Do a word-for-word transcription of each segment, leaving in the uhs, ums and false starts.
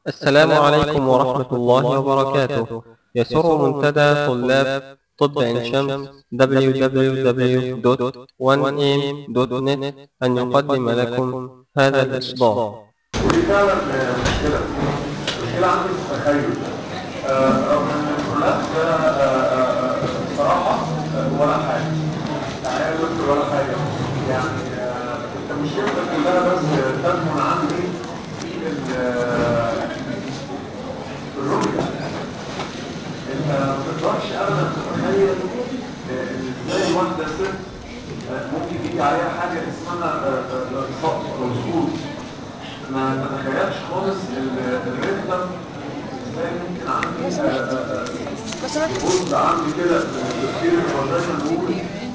السلام عليكم ورحمة الله وبركاته. يسر منتدى طلاب طب عين شمس دبليو دبليو دبليو دوت وان إيه إم دوت نت أن يقدم لكم هذا الإصدار. ودي فعلا مشكلة مشكلة عندي في التخيل. آه، رغم ان الكلاب ده آه، آه، صراحة آه، ولا حاجة، يعني يا دكتور ولا حاجة. يعني آه، انت مشكلتك كلها بس تكمن عندي في ال- آه، في الرؤية. انت ما تقدرش ابدا تتخيل آه، ان ازاي واحدة ست آه، ممكن يجي عليها حاجة اسمها آه، آه، سقط او سقوط. ما ما تخيلش خالص الريتم ازاي ممكن عندي يبص عندي كده تفكير الفاجينا نقول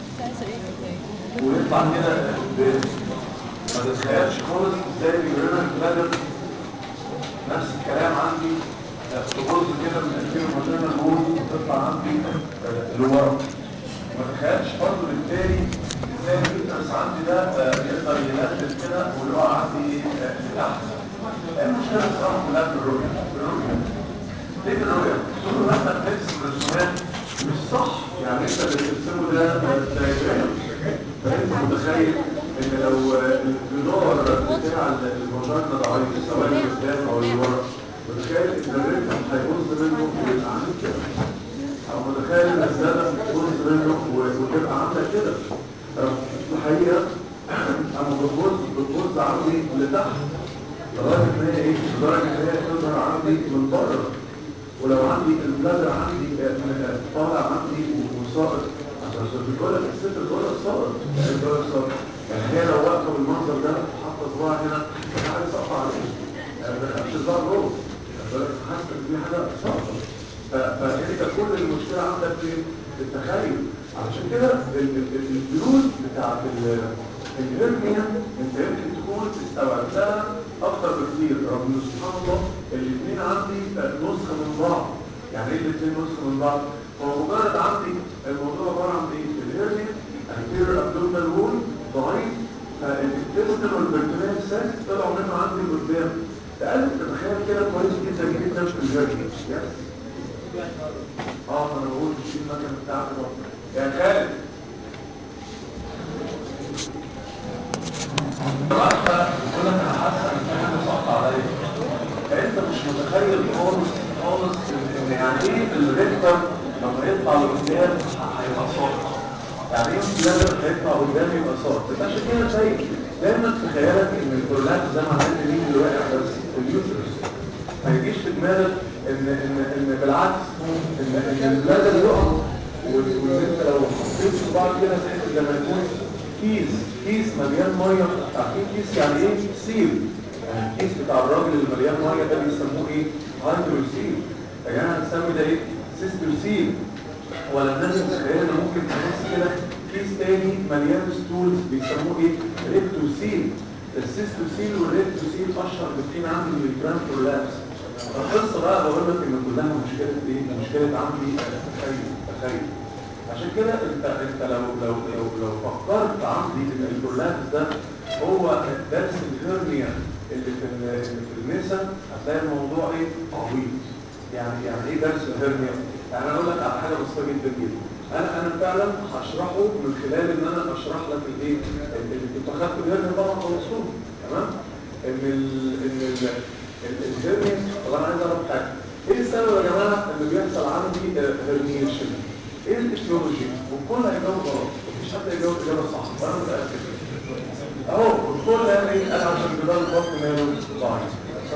ويطلع كده قدام. ما تتخيلش خالص ازاي اليورينال بلادر نفس الكلام عندي تبص كده من تفكير الفاجينا نقول وتطلع عندي لورا. ما تتخيلش برضه بالتالي ازاي الفيترس عندي ده يقدر ينزل كده ويقع عندي لتحت. المشكله الصراحه كلها في الرؤيه في الرؤيه ليه في الرؤيه؟ طول ما انت بترسم رسومات مش صح. يعني انت اللي بترسمه ده دايجرام، فانت متخيل ان لو الجدار بتاع الفاجينا ضعيف سواء قدام او لورا، متخيل ان الريتم هيبص منه ويبقى عامل كده، او متخيل ان الزلم تبص منه وتبقى عامله كده. الحقيقه اما بتبص بتبص عندي لتحت لغايه ان هي ايه؟ لدرجه ان هي تظهر عندي من بره. ولو عندي البلادر عندي طالع عندي وساقط، عشان بتقول لك الست بتقول لك ساقط، يعني بتقول لك ساقط، يعني هي لو واقفه بالمنظر ده حاطه صباعها هنا في حاجه ساقطه عليه، يعني ما تخافش صباع جوه، بتقول لك حاسه ان في حاجه ساقطه. فانت كل المشكله عندك في التخيل. علشان كده الجلود بتاعت الهرنيا انت يمكن تكون استوعبتها اكتر بكتير، رغم ان سبحان الله الاثنين عندي نسخه من بعض. يعني ايه الاثنين نسخه من بعض؟ هو مجرد عندي الموضوع عباره عن ايه؟ الهرنيا anterior abdominal wall ضعيف، فالانتستين والبرتونال ساك طلعوا منه عندي لقدام. تقلب تتخيل كده كويس جدا جدا في الهرنيا. يس اه انا بقول في المكان بتاعك اهو يا خالد. واحده بتقول لك انا حاسه ان في حاجه ساقطه عليا. فانت مش متخيل خالص خالص ان يعني ايه الريكتر لما يطلع لقدام هيبقى ساقط. يعني ايه البلادر هيطلع قدام يبقى ساقط. عشان كده تلاقي دايما في خيالك ان البرولابس ده معناه ان مين اللي واقع بس؟ اليوترس. ما يجيش في دماغك ان ان ان بالعكس ان ان البلادر يقع، وان انت لو حطيت صباعك كده تحس زي ما يكون كيس كيس مليان ميه. عارفين كيس يعني ايه؟ سيل. يعني الكيس بتاع الراجل اللي مليان ميه ده بيسموه ايه؟ هايدروسيل. يا جماعه هنسمي ده ايه؟ سيستوسيل. ولا الناس متخيله ممكن تحس كده كيس تاني مليان ستولز بيسموه ايه؟ ريكتوسيل. السيستوسيل والريكتوسيل اشهر بكتير عندي من الجرام برولابس. القصه بقى بقول لك ان كلها مشكله ايه؟ مشكله عندي تخيل تخيل. عشان كده انت انت لو لو لو لو فكرت عندي ان البرولابس ده هو درس الهرنيا اللي في اللي في النساء، هتلاقي الموضوع ايه؟ عبيط. يعني يعني ايه درس الهرنيا؟ يعني انا اقول لك على حاجه بسيطه جدا جدا. انا انا فعلا هشرحه من خلال ان انا اشرح لك الايه؟ اللي كنت اخدت الهرنيا طبعا خلصوه تمام؟ ان ال ان ال الهرنيا. طب انا عايز اعرف حاجه. ايه السبب يا جماعه اللي بيحصل عندي هرنيشن؟ ايه الايتيولوجي؟ والكل هيجاوب غلط، مفيش حد هيجاوب اجابه صح وانا متاكد. اهو الكل قال ايه؟ قال عشان جدار البطن ماله ضعيف.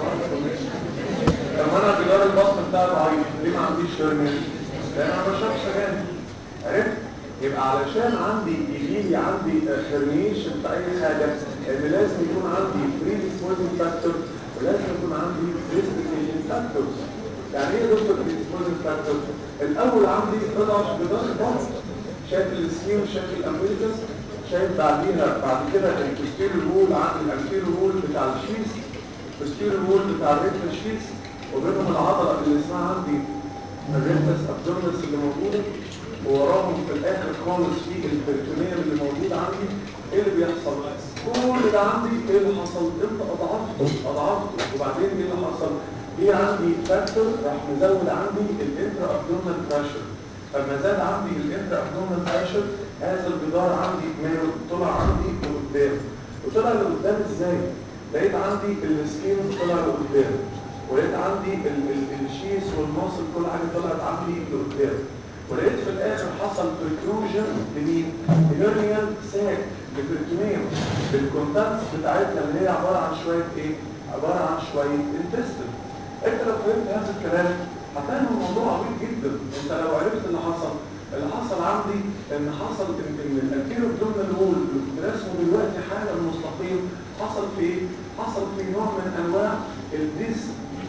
طب انا جدار البطن بتاعي ضعيف ليه ما عنديش هرنيا؟ لان انا بشرب سجاير. عرفت؟ يبقى علشان عندي يجي لي عندي هرنيشن في اي حاجه ان لازم يكون عندي بريديسبوزنج فاكتور ولازم يكون عندي بريستيكيشن فاكتورز. يعني ايه دكتور بريديسبوزنج فاكتور؟ الاول عندي اضعف جدار البطن. شايف السكين وشايف الامبليكس، شايف بعديها بعد كده البوستيريور وول عندي الانتيريور وول بتاع الشيس، البوستيريور وول بتاع الريكتال شيس، وبينهم العضله اللي اسمها عندي الريكتس ابدومينس اللي موجوده، ووراهم في الاخر خالص في البريتونيوم اللي موجود عندي. ايه اللي بيحصل؟ كل ده عندي ايه اللي حصل؟ انت اضعفته اضعفته وبعدين ايه اللي حصل؟ في عندي فاكتور راح مزود عندي الانترا ابدومينال بريشر. فلما زاد عندي الانترا ابدومينال بريشر هذا الجدار عندي ماله طلع عندي لقدام. وطلع لقدام ازاي؟ لقيت عندي السكين طلع لقدام، ولقيت عندي الشيس والمصل كل حاجه طلعت عندي لقدام، ولقيت في الاخر حصل بريتروجن لمين؟ هيرنيال ساك للبريتونيوم بالكونتاكتس بتاعتها اللي هي عباره عن شويه ايه؟ عباره عن شويه انتستين. انت لو فهمت هذا الكلام هتلاقي الموضوع عبيط جدا. انت لو عرفت اللي حصل، اللي حصل عندي ان حصل ان, إن الانتيريور ابدومينال وول اللي كنت راسمه دلوقتي حالا مستقيم حصل في ايه؟ حصل في نوع من انواع الديس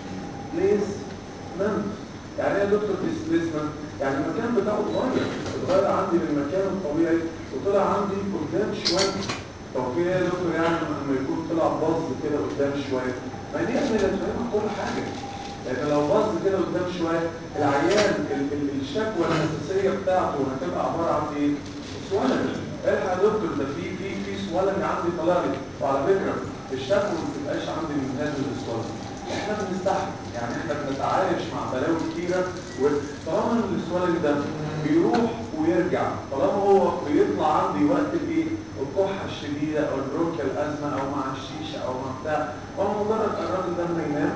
بليسمنت. يعني ايه يا دكتور ديسبليسمنت؟ يعني المكان بتاعه اتغير، اتغير عندي من المكان الطبيعي وطلع عندي قدام شويه. طب في ايه يا دكتور يعني لما يكون طلع باظ كده قدام شويه؟ ما دي احنا نفهم كل حاجه. لان لو باظ كده قدام شويه العيان ال ال الشكوى الاساسيه بتاعته هتبقى عباره عن ايه؟ سوالن. الحق يا دكتور ده في في في سوالن عندي طلع لي. وعلى فكره الشكوى ما بتبقاش عندي من هذا السوالن. احنا بنستحمل، يعني احنا بنتعايش مع بلاوي كتيره وطالما السوالن ده بيروح ويرجع، طالما هو بيطلع عندي وقت الايه؟ الكحه الشديده او البرونكيال ازمه او مع الشيشه او مع بتاع، هو مجرد الراجل ده لما ينام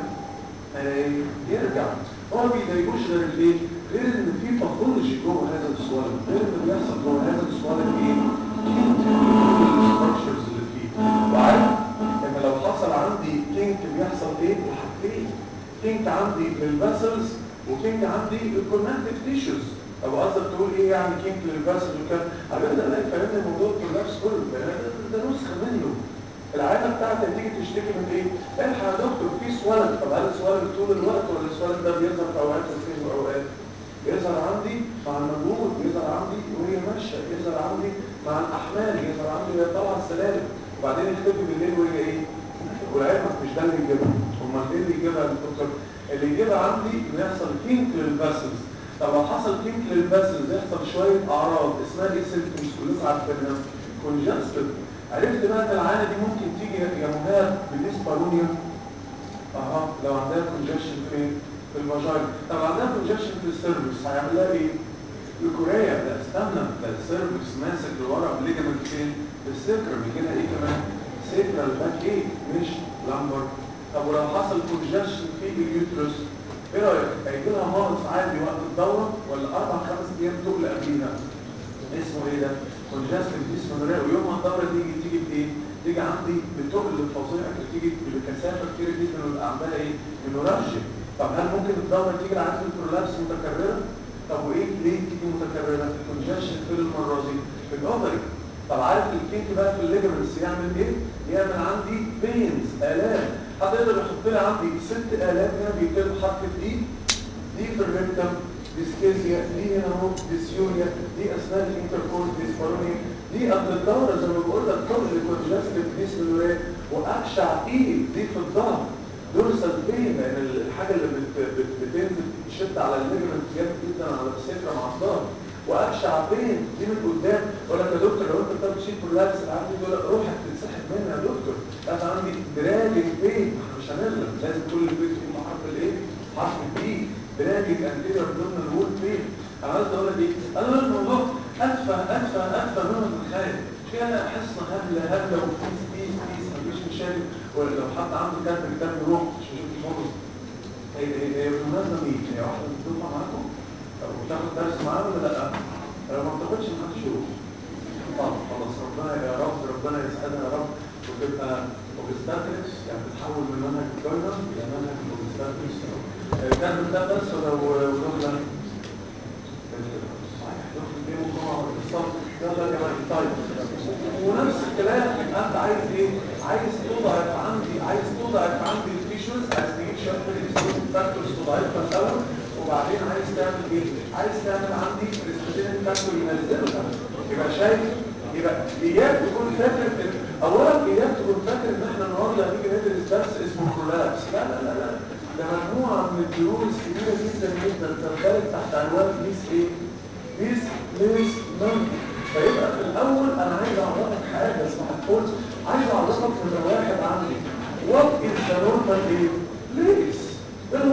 يرجع. هو ما بيضايقوش غير الايه؟ غير ان في باثولوجي جوه هذا السوالن، غير اللي بيحصل جوه هذا السوالن ايه؟ الستراكشرز اللي فيه. وعارف ان لو حصل عندي كينك بيحصل ايه؟ الحاجتين. كينك عندي للفاسلز وكينك عندي للكونكتيف تيشوز. طب قصدك تقول ايه يعني كينك للفاسلز وكده؟ على فكره انا فاهمني الموضوع كولابس كله، ده نسخه منه. العينه بتاعتك تيجي تشتكي من ايه؟ الحق يا دكتور في سوالن. طب هل السوالن طول الوقت ولا السوالن ده بيظهر في اوقات وفين واوقات؟ بيظهر عندي مع المجهود، بيظهر عندي وهي ماشيه، بيظهر عندي مع الاحمال، بيظهر عندي وهي طالعه السلالم، وبعدين يختفي بالليل وهي ايه؟ والعلمك مش ده اللي يجيبها. امال ايه اللي يجيبها يا دكتور؟ اللي يجيبها عندي انه يحصل كينك للفاسلز. طب لو حصل كينك للفاسلز يحصل شويه اعراض اسمها ايه؟ سيمبتومز كلكم عارفينها. كونجستد. عرفت بقى ان العانه دي ممكن تيجي يا مهاب بالاسبارونيا. اها لو عندها كونجكشن فين؟ في الفاجينا. طب لو عندها كونجكشن في السيرفكس هيعمل لها ايه؟ الكوريا. لا استنى، ده السيرفكس ماسك لورا بليجمنت فين؟ في السكر. بيجي لها ايه كمان؟ سيكرال باك ايه؟ مش لامبر. طب ولو حصل كونجكشن في اليوترس ايه رايك؟ هيجي لها مغص عادي وقت الدوره ولا اربع خمس ايام تقل قبليها؟ اسمه ايه ده؟ كونجستيف ديسمونوريا. ويوم ما الدوره تيجي تيجي بايه؟ تيجي عندي بتقل فظيع، تيجي بكثافه كتيره جدا ويبقى عندها ايه؟ منورالجيا. طب هل ممكن الدوره تيجي لعند البرولابس متكرره؟ طب وايه ليه تيجي متكرره؟ الكونجكشن في المره دي في الاوفري. طب عارف الكيك بقى في الليجمنتس يعمل ايه؟ يعمل عندي بينز الام. حد يقدر يحط لي عندي ست الام هنا بيكتبوا حرف دي دي في الريكتم، ديسكيزيا، دي هنا اهو ديسيوريا، دي اثناء الانتركورس ديسبارونيا، دي قبل الدوره زي ما بقول لك كل كونجستيف ديسمنوريا، واكشع ايه دي في الظهر دورسال بين، لان الحاجه اللي بت بت بتنزل تشد على الليجمنت جامد جدا على السكره مع الظهر، واكشع بين دي من قدام. اقول لك يا دكتور لو انت بتاخد شيت برولابس العندي دول روحك تتسحب منها يا دكتور. انا عندي دراجنج بين، احنا مش هنغلب، لازم كل البيت يكون حرف الايه؟ حرف الدي. دراجنج انتيريور ضمن الوول بين. انا عايز اقول لك ايه؟ انا الموضوع ادفع ادفع ادفع مما تتخيل. مش كده حصه هبله هبله وفيس بيس بيس مفيش مشاكل. ولو حد عنده كاتب كتاب يروح مش هشوف الفرص. هي هي بالمناسبه مين؟ هي واحده بتطلع معاكم؟ او بتاخد درس معاها ولا لا؟ لو ما بتاخدش محدش يروح. طب خلاص ربنا يا رب ربنا يسعدها يا رب وتبقى اوبستاتريكس، يعني تتحول من منهج الجاينر الى منهج الاوبستاتريكس. الكاتب ده بس ولو ودخل صحيح دخل بين الجمعه والاتصال يلا يا جماعه. طيب ونفس الكلام يبقى انت عايز ايه؟ عايز تضعف عندي عايز تضعف عندي التيشوز، عايز تجيب شويه بريستين فاكتورز تضعفها الاول وبعدين عايز تعمل ايه؟ عايز تعمل عندي بريستين فاكتور ينزلها. يبقى شايف؟ يبقى اياك تكون فاكر ان اولا اياك تكون فاكر ان احنا النهارده هنيجي ندرس درس اسمه برولابس. لا لا لا لا ده مجموعه من الدروس كبيره جدا جدا تندرج تحت عنوان بيس ايه؟ بيس بيس نون. فيبقى في الاول انا عايز اعرفك حاجه اسمها الفول، عايز اعرفك من واحد عندي وات از ذا نورمال ايه؟ بليس. ايه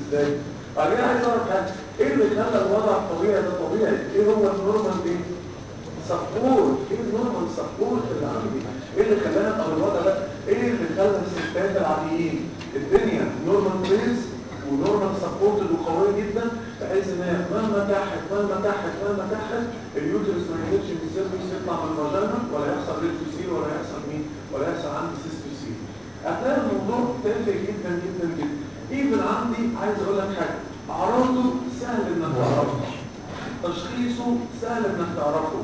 ازاي؟ بعدين عايز اعرف حاجه، ايه اللي خلى الوضع الطبيعي ده طبيعي؟ ايه هو النورمال ايه؟ سبورت. ايه النورمال سبورت اللي عندي؟ ايه اللي خلانا ابقى الوضع ده؟ ايه اللي خلى الستات العاديين الدنيا نورمال بليز ونورمال سبورت وقويه جدا، بحيث ان هي مهما كحت مهما كحت مهما كحت اليوترس ما يقدرش من السيرفكس يطلع من الفاجينا، ولا يحصل ريتروسيل، ولا يحصل مين، ولا يحصل عندي سيستوسيل. هتلاقي الموضوع تافه جدا جدا جدا. ايفن عندي عايز اقول لك حاجه، اعراضه سهل انك تعرفها، تشخيصه سهل انك تعرفه،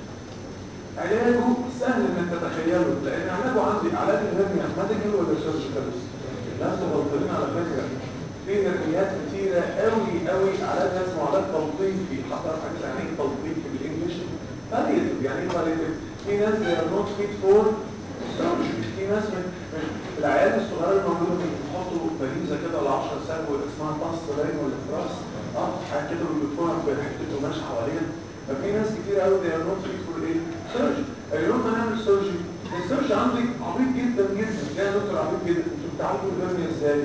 علاجه سهل انك تتخيله، لان علاجه عندي علاج الهرنيا ميديكال ولا سيرجيكال؟ الناس غلطانين على فكره، في هرنيات كتيره قوي قوي علاجها اسمه علاج تلطيفي، حتى حاجه يعني ايه تلطيفي بالانجلش؟ باليتيف. يعني ايه باليتيف؟ في ناس زي نوت فيت فور سيرجري، في ناس من العيال الصغيره الموجوده بيحطوا باريزه كده ل عشرة سنه اسمها طاس باين ولا تراس، اه حاجه كده بيدفوها بحته قماش حواليها. ففي ناس كتير قوي زي نوت فيت فور ايه؟ سيرجري. اليوم ما نعمل سيرجري، السيرجري عندي عبيط جدا جدا، يا دكتور عبيط جدا. انتوا بتعالجوا الهرنيا ازاي؟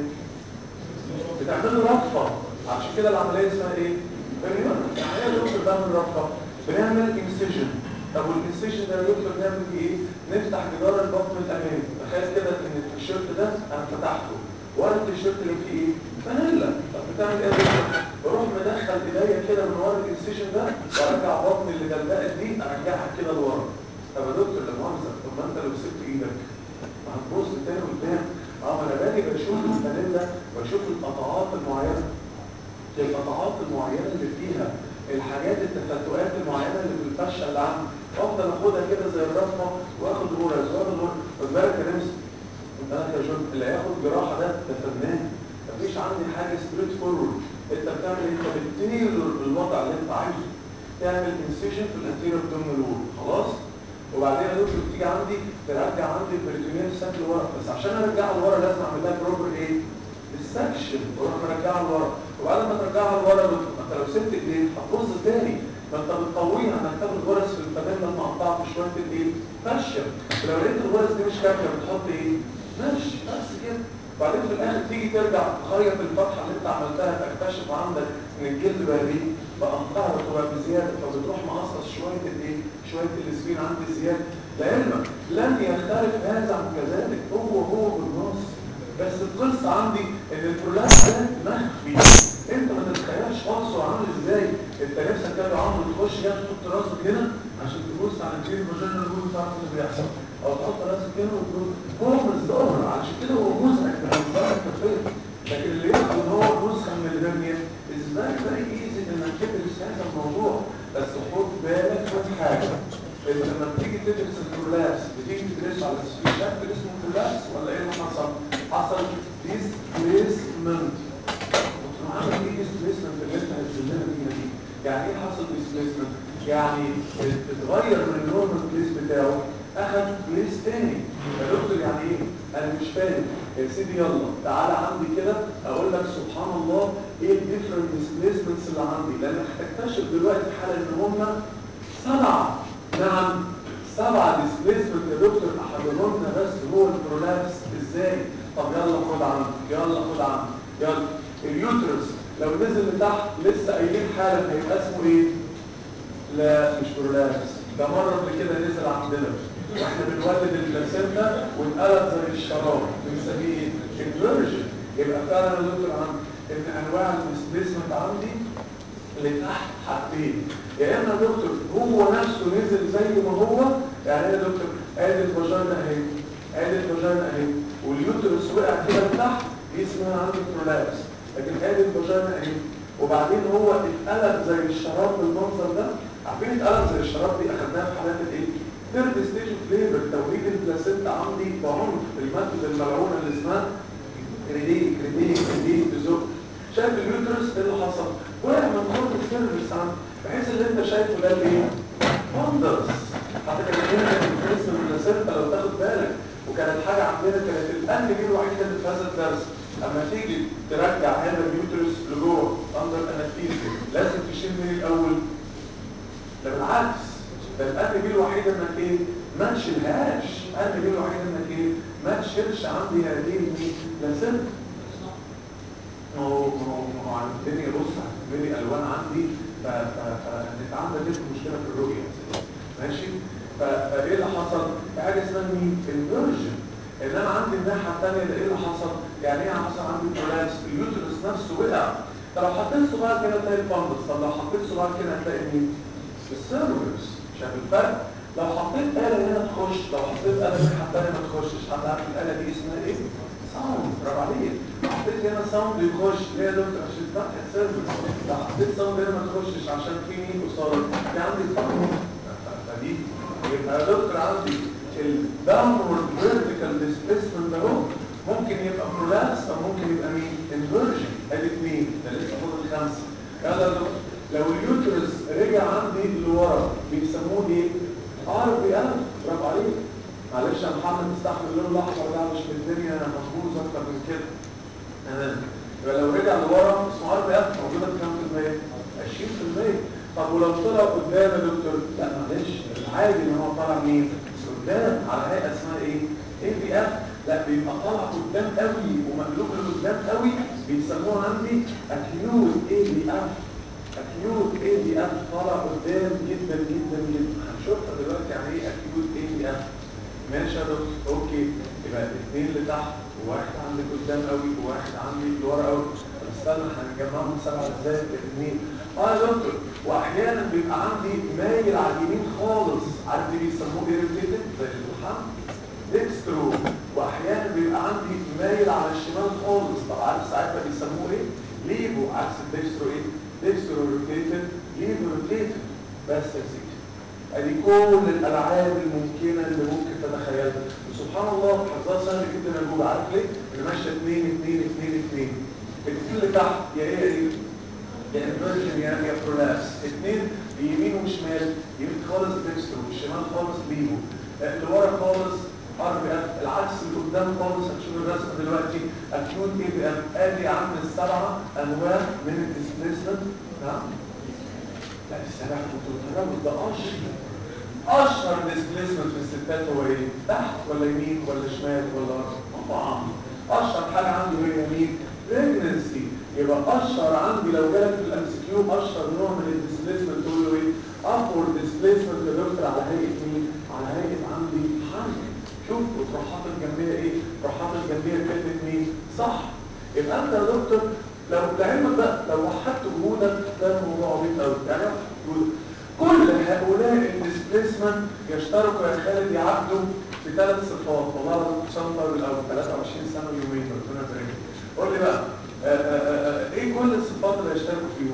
بتعملوا رفه، عشان كده العمليه اسمها ايه؟ بريون. يعني ايه يا دكتور بعمل رفه؟ بنعمل انسيجن. طب والانسيجن ده يا دكتور بنعمل فيه ايه؟ نفتح جدار البطن الامامي. تخيل كده ان التيشيرت ده انا فتحته، ورا التيشيرت اللي فيه ايه؟ فانيلا. طب بتعمل ايه يا دكتور؟ بروح مدخل ايديا كده من ورا الانسيجن ده، وارجع بطن اللي دلبقت دي ارجعها كده لورا. طب يا دكتور ده مؤاخذه، طب ما انت لو سبت ايدك ما هتبص تاني قدام. اه ما انا باجي بشوف الفانيلا، بشوف القطعات المعينه، القطعات المعينه اللي فيها الحاجات التفتؤات المعينه اللي في الفشه اللي عندي، افضل اخدها كده زي الرفه واخد غرز واخد غرز. خد بالك يا نمس، خد بالك يا جون، اللي هياخد جراحه ده ده فنان. مفيش عندي حاجه ستريت فورورد، انت بتعمل انت بتطير الوضع اللي انت عايزه. تعمل انسيشن في الانتيريور ابدومينال وول خلاص، وبعدين يا دكتور تيجي عندي ترجع عندي البريتونيال ساك لورا، بس عشان ارجعها لورا لازم اعمل لها بروبر ايه؟ السكشن، واروح مرجعها لورا. وبعد ما ترجعها لورا انت لو سبت ايديك هتبص تاني، ما انت بتقويها انك تاخد غرز في الفانيلا لما قطعت شويه الايه؟ فشه. ولو لقيت الغرز دي مش كافيه بتحط ايه؟ ماشي بس كده. وبعدين في الاخر تيجي ترجع تخيط الفتحه اللي انت عملتها، تكتشف عندك ان الجلد بقى ايه؟ بقى مقهر وبقى بزياده، فبتروح مقصص شويه الايه؟ شويه الاسفين عندي زياده. لعلمك لن يختلف هذا عن كذلك، هو هو بالنص. بس القصه عندي ان البرولابس ده مخفي، انت ما تتخيلش خالص هو عامل ازاي. انت نفسك كده عامل تخش كده تحط راسك هنا عشان تبص على الجيل فاجينا الجول تعرف اللي بيحصل، او تحط راسك هنا وتقول هو مش ظاهر، عشان كده هو مزعج بالنسبه لك كفايه. لكن اللي يعرف ان هو نسخه من الهرنيا ازاي فيري ايزي انك تدرس هذا الموضوع. بس خد بالك من حاجه، انت لما بتيجي تدرس البرولابس بتيجي تدرسه على شكل اسمه برولابس ولا ايه اللي حصل؟ حصل ديسبليسمنت. عمل ايه ديسبليسمنت اللي انت هتسلمها فيها دي؟ يعني ايه حصل ديسبليسمنت؟ يعني اتغير من النورمال بليس بتاعه، اخد بليس تاني. يا دكتور يعني ايه؟ انا مش فاهم. يا سيدي يلا تعالى عندي كده اقول لك سبحان الله ايه الديفرنت ديسبليسمنتس اللي عندي، لانك هتكتشف دلوقتي حالا ان هم سبعه. نعم سبعه ديسبليسمنت يا دكتور، احدهن بس هو البرولابس. ازاي؟ طب يلا خد عندي، يلا خد عندي، يلا. اليوترس لو نزل لتحت لسه قايلين حالا هيبقى اسمه ايه؟ لا مش برولابس، ده مره قبل كده نزل عندنا واحنا بنولد البلاسينتا واتقلب زي الشراب بنسميه ايه؟ انفيرجن. يبقى فعلا يا دكتور عندي ان انواع الديسبليسمنت عندي اللي تحت حاجتين، يا اما يا دكتور هو نفسه نزل زي ما هو، يعني ايه يا دكتور؟ ادي الفاجينا اهي، ادي الفاجينا اهي، واليوترس وقع كده لتحت، دي اسمها عندي برولابس. لكن ادي الفاجينا اهي وبعدين هو اتقلب زي الشراب بالمنظر ده. عارفين اتقلب زي الشراب دي اخدناها في حالات الايه؟ ثيرد ستيج اوف ليبر، توليد البلاسينتا عندي بعنف، الماده الملعونه اللي اسمها كريديك كريديك كريديك بزق. شايف اليوترس ايه اللي حصل؟ وقع من خط السيرفس عندي، بحيث اللي انت شايفه ده الايه؟ وندرز. حتى كانت هنا كانت اسم البلاسينتا لو تاخد بالك، وكانت حاجه عندنا كانت الان دي الوحيده اللي في هذا الدرس. اما تيجي ترجع هذا اليوترس لجوه اندر انستيزيا لازم تشيل من الاول؟ لا بالعكس، ده الان دي الوحيده انك ايه؟ ما تشيلهاش. الان دي الوحيده انك ايه؟ ما تشيلش عندي هذه البلاسينتا. ما هو ما هو ما هو على الدنيا بص هتبني الوان عندي ف ف فانت عندك ايه مشكله في الرؤيه ماشي. فايه اللي حصل؟ في حاجه اسمها مين؟ انفيرجن. انما عندي الناحيه الثانيه ده ايه اللي حصل؟ يعني ايه حصل عندي كولاس؟ اليوترس نفسه وقع. طب لو حطيت صباع كده تلاقي الفندس، طب لو حطيت صباع كده هتلاقي مين؟ السيرفكس. شايف الفرق؟ لو حطيت آلة هنا تخش، لو حطيت آلة الناحيه الثانيه ما تخشش. حد عارف الآلة دي اسمها ايه؟ ساوند. برافو عليك. لو حطيت هنا ساوند يخش ليه يا دكتور؟ عشان فتح السيرفكس. لو حطيت ساوند هنا ما تخشش عشان في مين قصاد؟ في عندي ساوند. فدي يبقى يا دكتور عندي الداونورد فيرتيكال ديسبيسمنت ده ممكن يبقى برولابس او ممكن يبقى مين؟ انفيرجن. ادي اثنين، ده لسه فاضل خمسه. يلا يا دكتور لو اليوترس رجع عندي لورا بيسموه ايه؟ ار بي ال. برافو عليك. معلش يا محمد استحمل اللون الاحمر ده مش من الدنيا محفوظ اكتر من كده. تمام. يبقى لو رجع لورا اسمه ار بي ال موجوده في كام في المية؟ عشرين في المية. طب ولو طلع قدام يا دكتور؟ لا معلش العادي ان هو طالع مين؟ قدام على هيئه اسمها ايه؟ اي بي اف. لا بيبقى طالع قدام قوي ومقلوب لقدام قوي بيسموه عندي اكيوت اي بي اف. اكيوت اي بي اف طالع قدام جدا جدا جدا. هنشوفها دلوقتي يعني ايه اكيوت اي بي اف. ماشي يا دكتور اوكي. يبقى الاثنين اللي تحت وواحد عندي قدام قوي وواحد عندي لورا قوي. طب استنى هنجمعهم سبعه ازاي؟ الاثنين اه يا دكتور. واحيانا بيبقى عندي مايل على اليمين خالص. عارف دي بيسموه ايه ريليتد زي اللحام ديكسترو. واحيانا بيبقى عندي مايل على الشمال خالص. طب عارف ساعتها بيسموه ايه؟ ليبو. عكس الديكسترو ايه؟ ديكسترو روتيتد ليبو روتيتد. بس يا سيدي ادي كل الالعاب الممكنه اللي ممكن تتخيلها. وسبحان الله حظها سهل جدا يا جوجل. عارف ليه؟ اللي ماشيه اثنين اثنين اثنين اثنين. الاثنين اللي تحت يا ايه ايه؟ يا انفيرجن يا يا برولابس. اثنين يمين وشمال. يمين خالص ديكسترو والشمال خالص ليبو. اللي ورا خالص ار بي اف. العكس اللي قدام خالص هتشوف الرسمه دلوقتي اكيوت اي بي اف. ادي عم السبعه انواع من الديسبيسمنت. نعم لا السبعه كنتوا بتهربوا. ده اشهر اشهر ديسبيسمنت في الستات هو ايه؟ تحت ولا يمين ولا شمال ولا طبعا اشهر حاجه عنده هي يمين بريجنسي. يبقى اشهر عندي لو جالك في الام سي كيو اشهر نوع من الديسبيسمنت تقول له ايه؟ ابورد ديسبيسمنت يا دكتور على هيئه مين؟ على هيئه عندي حمل. شوف وتروح حاطط جنبيها ايه؟ تروح حاطط جنبيها كلمه مين؟ صح. يبقى انت يا دكتور لو لعلمك بقى لو وحدت جهودك ده الموضوع عبيط قوي. يعني وحدت جهودك كل هؤلاء الديسبيسمنت يشتركوا يا خالد يعدوا بثلاث صفات. والله العظيم شنطه الاول ثلاثة وعشرين سنه ويومين ربنا يبارك. قول لي بقى آآ آآ ايه كل الصفات اللي يشتركوا فيهم؟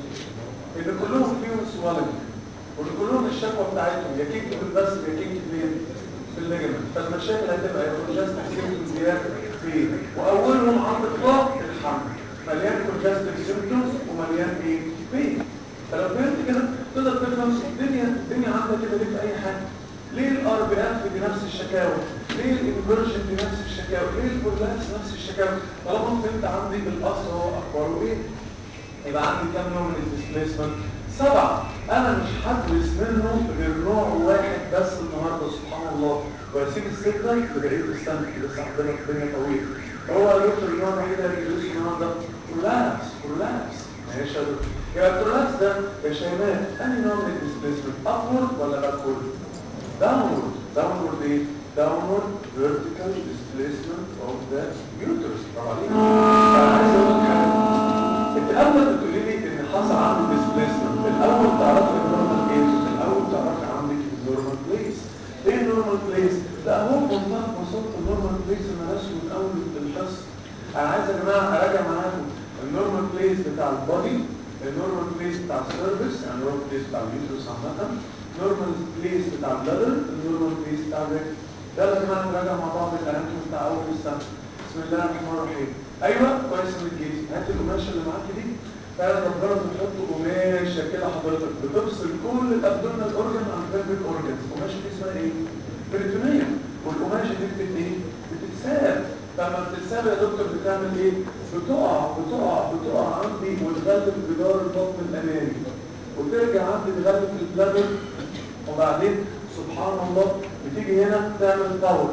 ان كلهم فيهم سوالنج وان كلهم الشكوى بتاعتهم يا كيك في البس يا كيك فين؟ في الليجمنت. فالمشاكل هتبقى يا كونجستيف سيمبتومز يا فين؟ واولهم على الاطلاق الحمل مليان كونجستيف سيمبتومز ومليان ايه؟ فين؟ فلو فهمت كده تقدر تفهم الدنيا الدنيا عامله كده ليه في اي حاجه. ليه الار بي اف دي نفس الشكاوى؟ ليه الانفيرجن دي نفس الشكاوى؟ ليه البرولابس نفس الشكاوى؟ طالما فهمت عندي الاصل هو اخباره ايه؟ يبقى عندي كام نوع من الديسبيسمنت؟ سبعه. انا مش هدرس منه غير نوع واحد بس النهارده سبحان الله واسيب السته لبقيه السنه لسه عندنا الدنيا طويله. هو يا دكتور النوع الوحيد اللي هيدرسه النهارده برولابس. برولابس ماشي يا دكتور. يبقى البرولابس ده يا شيماء انهي نوع من الديسبيسمنت؟ ابورد ولا باكورد؟ داونورد. داونورد ايه؟ داونورد فيرتيكال ديسبيسمنت اوف ذا يوترس. برافو عليك. انا عايز اقول لك حاجه. انت اول بتقولي لي ان حصل عندي ديسبيسمنت الاول تعرفي النورمال ايه؟ الاول تعرفي عندك النورمال بليس. ايه النورمال بليس؟ لا هو والله وصلت النورمال بليس انا راسه من اول الحصه. انا عايز يا جماعه اراجع معاكم النورمال بليس بتاع البادي، النورمال بليس بتاع السيرفكس يعني النورمال بليس بتاع اليوترس عامه، النورمال بليس بتاع البلادر، النورمال بليس بتاع الريكتم. يلا يا جماعه نراجع مع بعض الاناتومي بتاع اول السنه. بسم الله الرحمن الرحيم. ايوه كويس انك جيتي. هات القماشه اللي معاكي دي. فعلا ربنا بتحط قماشه كده حضرتك بتفصل كل الابدومينال اورجن عن البيبك اورجنز. القماشه دي اسمها ايه؟ بريتونيه. والقماشه دي بتت ايه؟ بتتساب. فلما بتتساب يا دكتور بتعمل ايه؟ بتقع بتقع بتقع عندي وتغلف جدار البطن الامامي وترجع عندي تغلف البلادر وبعدين سبحان الله بتيجي هنا تعمل باوتش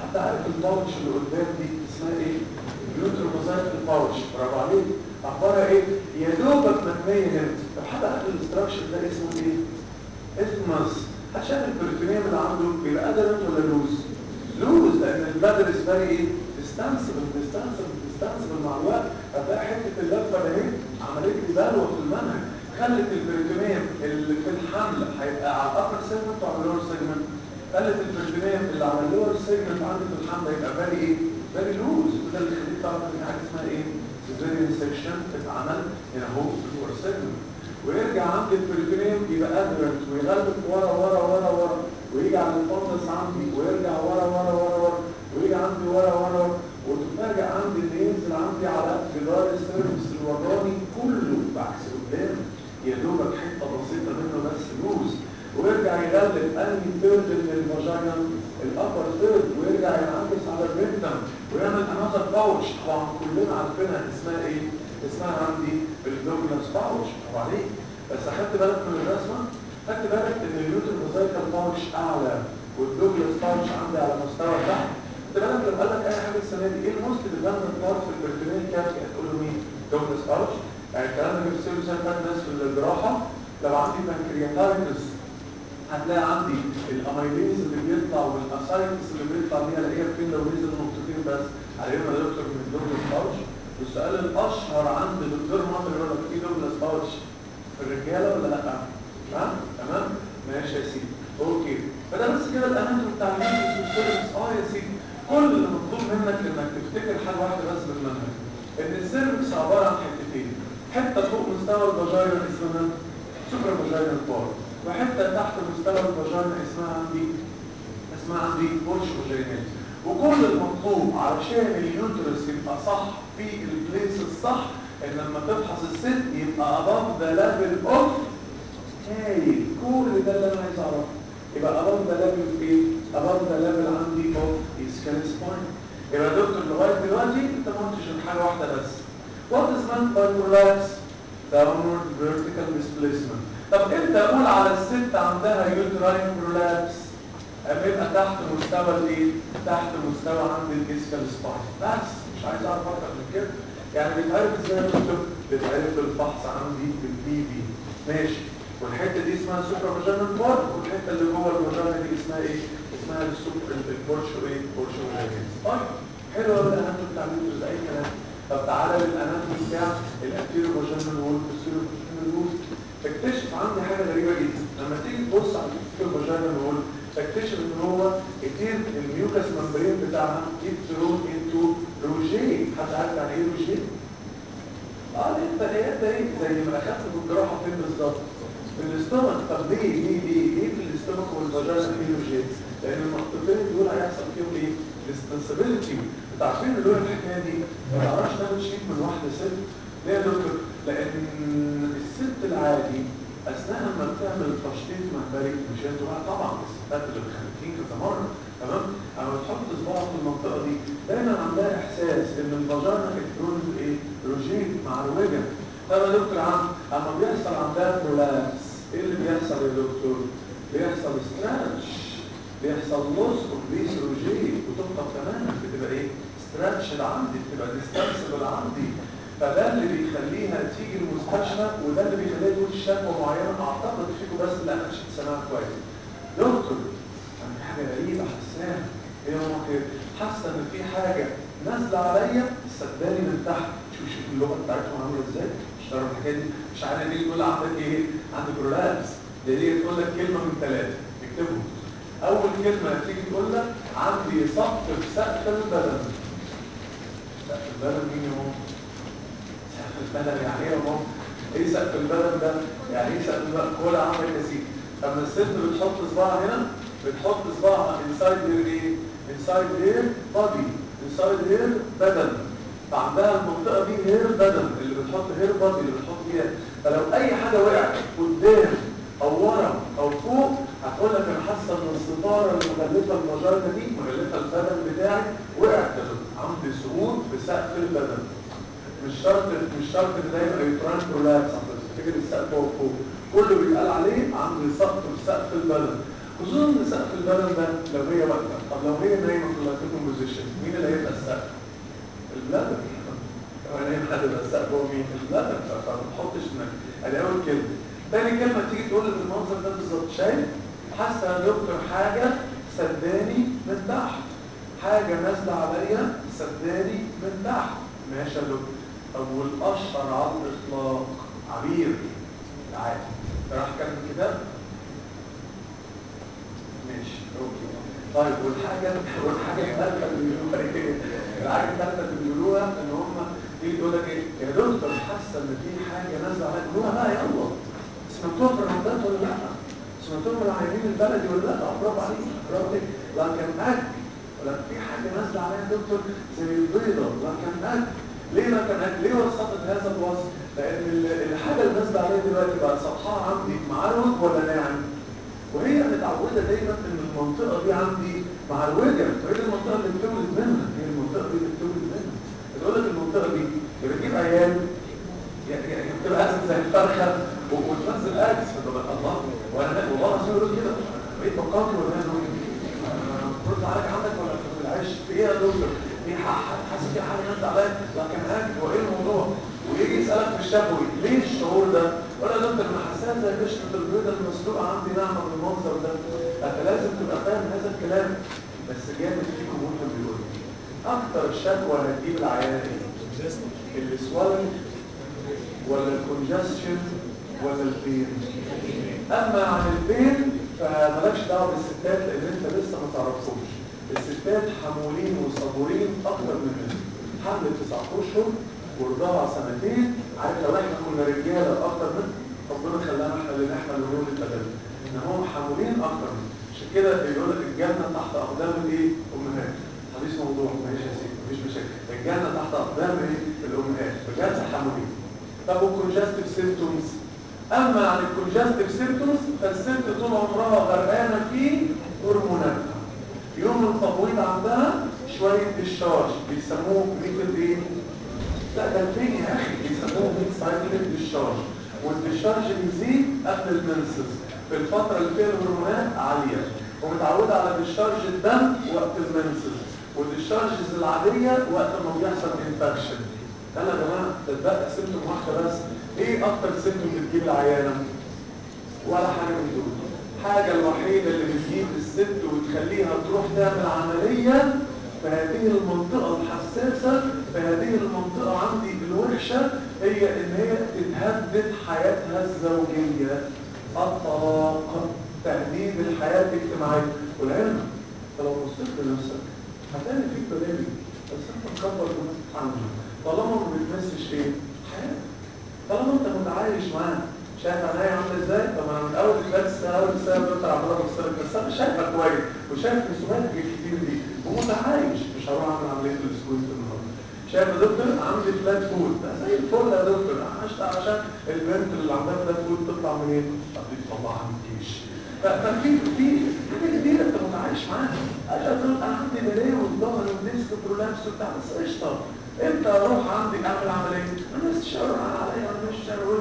حد عارف الباوتش اللي قدام دي اسمها ايه؟ اليوتروفازايتال باوتش. برافو عليك. اخبارها ايه؟ يا دوبك مبنيه هنا. طب حد عارف الاستراكشر ده اسمه ايه؟ اسمه ماس. عشان البروتينيوم اللي عنده بيبقى ادرنت ولا لوز؟ لوز، لان البلادر اسمها ايه؟ ديستانسبل ديستانسبل ديستانسبل مع الوقت. هتلاقي حته اللفه ده اهي عملت لي بلوه في المنهج، خلت البروتينيوم اللي في الحمل هيبقى على الابر سيجمنت وعلى اللور سيجمنت، خلت البروتينيوم اللي على اللور سيجمنت عندي في الحمل هيبقى فيري ايه؟ فيري لوز. وده اللي يخليك تعرف ان حاجه اسمها ايه؟ سيزيريان سيكشن اتعمل هنا اهو في اللور سيجمنت. ويرجع عند البروتينيوم يبقى ادرنت ويغلب ورا ورا ورا ورا، ويجي على الفندس عندي ويرجع ورا ورا ورا ورا، ويجي عندي ورا ورا، وتفاجئ عندي ان ينزل عندي على جدار السيرفس الوراني كله بعكس قدام، يا دوبك حته بسيطه منه بس لوز، ويرجع يغلب انهي ثيرد من الفاجينا؟ الابر ثيرد، ويرجع ينعكس على الريكتم ويعمل انذر باوتش. طبعا كلنا عارفينها اسمها ايه؟ اسمها عندي الدوجلاس باوتش. طبعا عليك. بس اخدت بالك من الرسمه؟ خدت بالك ان اليوتروفازايتال باوتش اعلى والدوجلاس باوتش عندي على مستوى تحت؟ خدت بالك لو قال لك اي حاجه السنه دي ايه الموست ديفلوبمنت بارت في البرتونيل كافي هتقول له مين؟ دوجلاس باوتش. يعني الكلام ده بيصير زي ما الناس في الجراحه. لو عندي بانكرياتايتس هتلاقي عندي الاميليز اللي بيطلع والاسايتس اللي بيطلع دي الاقيها فين لو نزل نقطتين بس عليهم يا دكتور من الدوجلاس باوتش. والسؤال الاشهر عند دكتور مصر يقول لك في دوجلاس باوتش في الرجاله ولا لا؟ ها؟ تمام؟ ماشي يا سيدي. اوكي. فده بس كده الاناتومي بتاع اليوتروس. اه يا سيدي. كل اللي مطلوب منك انك تفتكر حاجه واحده بس بالمنهج، ان السيرفكس عباره عن حتتين، حته فوق مستوى الفاجينا اسمها سوبر فاجينال بار، وحته تحت مستوى الفاجينا اسمها عندي اسمها عندي بورش فاجينال. وكل المطلوب علشان اليوترس يبقى صح في البليس الصح ان لما تفحص الست يبقى above the level of هايل. كل ده اللي انا عايز اعرفه. يبقى above the level في ايه؟ above the level عندي of ischial spine. يبقى يا دكتور لغايه دلوقتي انت ما قلتش غير حاجه واحده بس. What is meant by prolapse? Downward vertical displacement. طب امتى اقول على الست عندها uterine prolapse؟ اما يبقى تحت مستوى الايه؟ تحت مستوى عند الاسكال سباين. بس مش عايز اعرف اكتر من كده. يعني بيتعرف ازاي يا دكتور؟ بيتعرف بالفحص عندي بالبي في. ماشي. والحته دي اسمها سوبر فاجينال بار، والحته اللي جوه الفاجينا دي اسمها ايه؟ اسمها السوبر البورشو ايه؟ بورشو فاجينال. طيب حلو قوي الاناتومي بتاع اليوترس اي كلام. طب تعالى للاناتومي بتاع الانتيريور فاجينال وول والبوستيريور فاجينال وول. تكتشف عندي حاجه غريبه جدا لما تيجي تبص على الانتيريور فاجينال وول، تكتشف ان هو كتير الميوكس ممبرين بتاعها يترون انتو روجيه. حد عارف يعني ايه روجيه؟ اه انت ايه ده ايه زي ما اخدت في الجراحه فين بالظبط؟ في الاستومك. طب ليه ليه ليه ليه في الاستومك والفاجينا في روجيه؟ لان المنطقتين دول هيحصل فيهم ايه؟ الاستنسبيلتي. انتوا عارفين اللي هو الحكايه دي ما تعرفش تاخد شيك من واحده ست. ليه يا دكتور؟ لان الست العادي اثناء ما بتعمل تشطيب مهبلي، مش انتوا بقى طبعا الستات اللي مخلفين كذا مره، تمام؟ اما تحط صباعها في المنطقه دي دايما عندها احساس ان الفاجينا اترون ايه؟ روجين معروجه. طب يا دكتور عم اما بيحصل عندها برولابس ايه اللي بيحصل يا دكتور؟ بيحصل ستراتش، بيحصل لوس اوف ذيس روجين وتفقد تماما، بتبقى ايه؟ ستراتش عندي، بتبقى ديستانسبل عندي. فده اللي بيخليها تيجي المستشفى، وده اللي بيخليها تقول شكوى معينه اعتقد فيكم بس اللي انا مش سامعها كويس. دكتور انا في حاجه غريبه حساها. ايه يا ماما كده؟ حاسه ان في حاجه نازله عليا صدقني من تحت. شوف شوف اللغه بتاعتهم عامله ازاي. مش تعرف الحكايه دي؟ مش عارف ليه تقول عندك ايه؟ عندك برولابس. ده ليه تقول لك كلمه من ثلاثه اكتبهم. اول كلمه تيجي تقول لك عندي سقط في سقف البدن. سقف البدن مين يا ماما؟ سقف البدن يعني ايه يا ماما؟ ايه سقف البدن ده؟ يعني ايه سقف البدن؟ قول عندك يا سيدي. اما الست بتحط صباعها هنا بتحط صباعها انسايد هير ايه؟ انسايد هير بادي، انسايد هير بدن. فعندها المنطقه دي هير بدن اللي بتحط هير بادي اللي بتحط فيها. فلو اي حاجه وقعت قدام او ورا او فوق هتقول لك انا حاسه ان الستاره اللي مغلفه المجره دي مغلفه البدن بتاعي وقعت. عندي سقوط في سقف البدن. مش شرط مش شرط ان ده يبقى يوتراين برولابس عشان تفتكر السقف هو فوق. كله بيتقال عليه عندي سقط في سقف البدن. خصوصا ان سقف البلد ده لو هي واقفه، طب لو هي نايمه في اللايكوتوم بوزيشن مين اللي هيبقى السقف؟ البلد. لو انا نايم حد يبقى السقف هو مين؟ البلد. فما تحطش انك ادي اول كلمه. تاني كلمه تيجي تقول لي بالمنظر ده بالظبط، شايف؟ حاسه يا دكتور حاجه سداني من تحت، حاجه نازله عليا سداني من تحت. ماشي يا دكتور. طب والاشهر على الاطلاق عبير عادي راح كان الكتاب ماشي اوكي. طيب والحاجه والحاجه الثالثه اللي بيقولوها ايه؟ الحاجه الثالثه اللي بيقولوها ان هم يجي يقول لك ايه؟ يا دكتور حاسه ان في حاجه نازله عليك، قولوها بقى يلا. سمعتوها في الرمضان ولا لا؟ سمعتوها من العيانين البلدي ولا لا؟ برافو عليك برافو عليك. لكن اك ولا في حاجه نازله عليها يا دكتور زي البيضه، لكن اك ليه لكن اك؟ ليه وصفت هذا الوصف؟ لان الحاجه اللي نازله عليها دلوقتي بقى سطحها عندي معروج ولا ناعم؟ وهي متعوده دايما ان المنطقه دي عندي معروجه، وهي المنطقه اللي بتولد منها، هي المنطقه دي اللي بتولد منها. بتقول لك المنطقه دي بتجيب عيال يعني بتبقى اسد زي الفرخه وتنزل اكس. الله وانا والله العظيم يقول كده بقيت بقاتل ولا انا برد عليك عندك ولا في العيش في ايه يا دكتور؟ في حاسس في حاجه نازله عليا لكن اكل هو ايه الموضوع؟ ويجي يسالك في الشفوي ليه الشعور ده؟ ولا يا دكتور انا حاسس زي قشره البيضه المسلوقه عندي ناعمه بالمنظر ده. انت لازم تبقى فاهم هذا الكلام. بس جامد فيكم وانتم بيقولوا اكتر شكوى هتجيب العيان ايه؟ السوالن ولا الكونجستشن ولا البين؟ اما عن البين فمالكش دعوه بالستات لان انت لسه ما تعرفهمش. الستات حمولين وصبورين اكتر مننا. حمل تسعة اشهر ورضاعه سنتين، عارف لو احنا كنا رجاله اكتر من ربنا خلانا احنا اللي نحمل ونولد بدل ان هم حمولين اكتر من. عشان كده بيقول لك الجنه تحت اقدام الايه؟ امهات. حديث موضوع ماشي يا سيدي مفيش مشاكل. الجنه تحت اقدام ايه؟ الامهات. بجد حمولين. طب والكونجستيف سيمبتومز؟ اما عن الكونجستيف سيمبتومز فالست طول عمرها غرقانه في هرموناتها. يوم التبويض عندها شويه ديشارج بيسموه ميثل ايه؟ لا ده الفين يا اخي بيسموه ميث سايكليك ديشارج. والديشارج بيزيد قبل المنسس في الفتره اللي فيها الهرمونات عاليه، ومتعوده على ديشارج الدم وقت المنسس، والديشارجز العاديه وقت ما بيحصل انفكشن. انا يا جماعه تتبقى سيمتوم واحده بس. ايه اكتر سيمتوم بتجيب العيانه؟ ولا حاجه من دول. الحاجه الوحيده اللي بتجيب الست وتخليها تروح تعمل عمليه في هذه المنطقه الحساسه، في هذه المنطقه عندي الوحشه، هي ان هي تتهدد حياتها الزوجيه. الطلاق، تهديد الحياه الاجتماعيه. والعلم لو بصيت لنفسك هتلاقي فيك بدائل بس انت مكبر دماغك عنه. طالما ما بتمسش ايه؟ حياه. طالما انت متعايش معاه. شايف عينيا عامله ازاي؟ طب انا من اول بس اول سنه دكتور عمال ابص لك بس انا شايفك كويس وشايف رسوماتك الكتير دي ومتعايش. مش هروح اعمل عمليه السكويز النهارده. شايف يا دكتور عندي فلات فود ده زي الفل يا دكتور عشان عشان البنت اللي عندها فلات فود تطلع منين؟ طب دي تطلعها من الجيش. ففي في حاجات كتير انت متعايش معاها. عشان تقول انا عندي بلاوي والظهر والديسك برولابس وبتاع بس قشطه. امتى اروح عندي اعمل عمليه؟ انا استشاره عليا انا مش اقول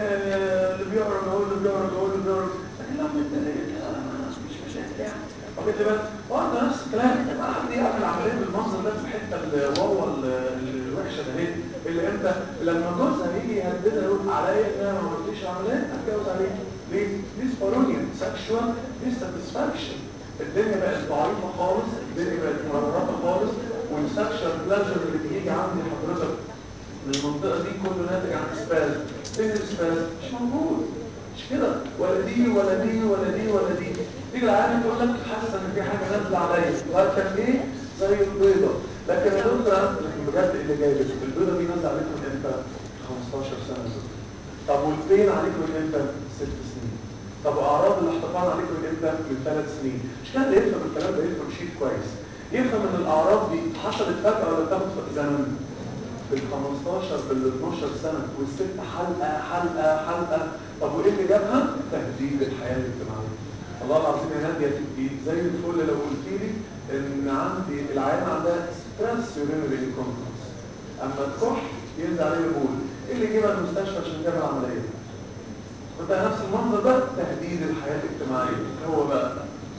اللي بيقرا اقول اللي بيقرا اقول اللي بيقرا لكن لو متضايق لا مش مشاكل يعني. طب انت بقى برضه نفس الكلام ما حد يعمل عمليه بالمنظر ده في الحته الواوا الوحشه ده هي اللي انت لما جوزها يجي يهددها يقول عليا ان انا ما عملتش عمليه اتجوز عليك. ليه؟ ديسبارونيا سكشوال ديساتسفاكشن. الدنيا بقت ضعيفه خالص، الدنيا بقت مرهقه خالص، والسكشوال بلاجر اللي بيجي عندي حضرتك من المنطقه دي كله ناتج عن سباز. فين السباز؟ مش موجود. مش كده ولا دي ولا دي ولا دي ولا دي. تيجي العيال تقول لك حاسه ان في حاجه نازله عليا وكان ايه؟ زي البيضه. لكن يا دكتور لكن بجد اللي جاي البيضه دي نازله عليكم من امتى؟ خمستاشر سنه دكتور. طب والبين عليكم من امتى؟ ست سنين. طب اعراض الاحتقان عليكم من امتى؟ من ثلاث سنين. مش كده اللي يفهم الكلام ده يفهم شيء كويس. يفهم ان الاعراض دي حصلت فجاه ولا بتاخد زمن؟ بال خمستاشر بال اتناشر سنه والست حلقه حلقه حلقه. طب وايه اللي جابها؟ تهديد الحياه الاجتماعيه. الله العظيم يا ناديه تبقي زي الفل لو قلت لي ان عندي العيان عندها ستريس يورينري انكونتنس. اما تكح ينزل عليه بول. ايه اللي جابها المستشفى عشان تعمل عمليه؟ وانت نفس المنظر ده تهديد الحياه الاجتماعيه. هو بقى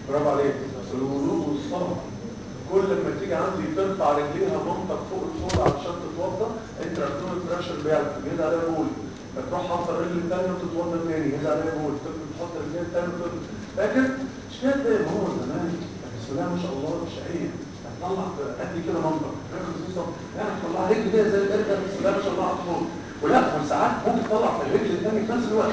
برافو عليك. الوضوء والصلاة كل لما تيجي عندي ترفع رجليها منطق فوق الفوق علشان تتوضى انت ركنون البريشر بيعلى تجهز عليها بول، فتروح حاطه الرجل الثانيه وتتوضى تاني يجهز عليها بول، تحط الرجل الثانيه وتتوضى. فاكر؟ مش كده تلاقي هو زمان بسم الله ما شاء الله شقيه هتطلع قد كده منطق رجل خصوصا يعني تطلع رجل كده زي الارجل بسم الله ما شاء الله على طول، ولا وساعات ممكن تطلع في الرجل الثاني في نفس الوقت.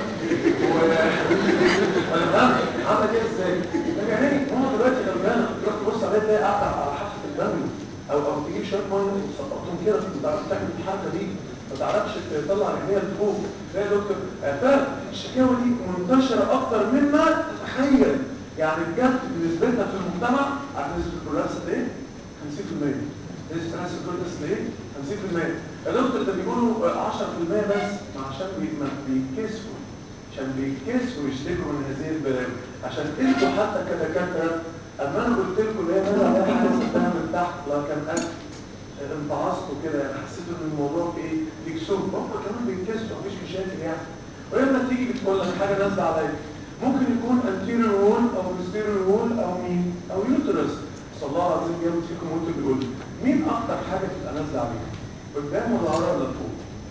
انا عامله كده ازاي؟ يعني ماما دلوقتي غلبانه تروح تبص عليها تلاقي قاعده على حافه البانيو او او تجيب شويه ميه وتسقطهم كده وتعرف تعمل الحركه دي ما تعرفش تطلع رجليها لفوق. لا يا دكتور فعلا الشكاوى دي منتشره اكتر مما تتخيل. يعني بجد نسبتنا في المجتمع على نسبه الكولابس قد ايه؟ خمسين في المية. نسبه ناس الكولابس قد ايه؟ خمسين في المية. يا دكتور ده بيقولوا عشرة في المية بس عشان بيتكسفوا عشان بيتكسفوا يشتكوا من هذه البلاوي. عشان انتوا حتى كدكاتره اما انا قلت لكم ان هي مالها حاجه سبتها من تحت لا كان اكل انتعصتوا كده يعني حسيتوا ان الموضوع في ايه؟ بيكسوف هم كمان بيتكسفوا مفيش مشاكل يعني. ولما تيجي بتقول لك حاجه نازله عليا ممكن يكون anterior wall او posterior wall او مين او يوترس. صلى الله العظيم جامد فيكم وانتوا بتقولوا مين اكتر حاجه تبقى نازله عليكم؟ قدام ولا ورا ولا فوق؟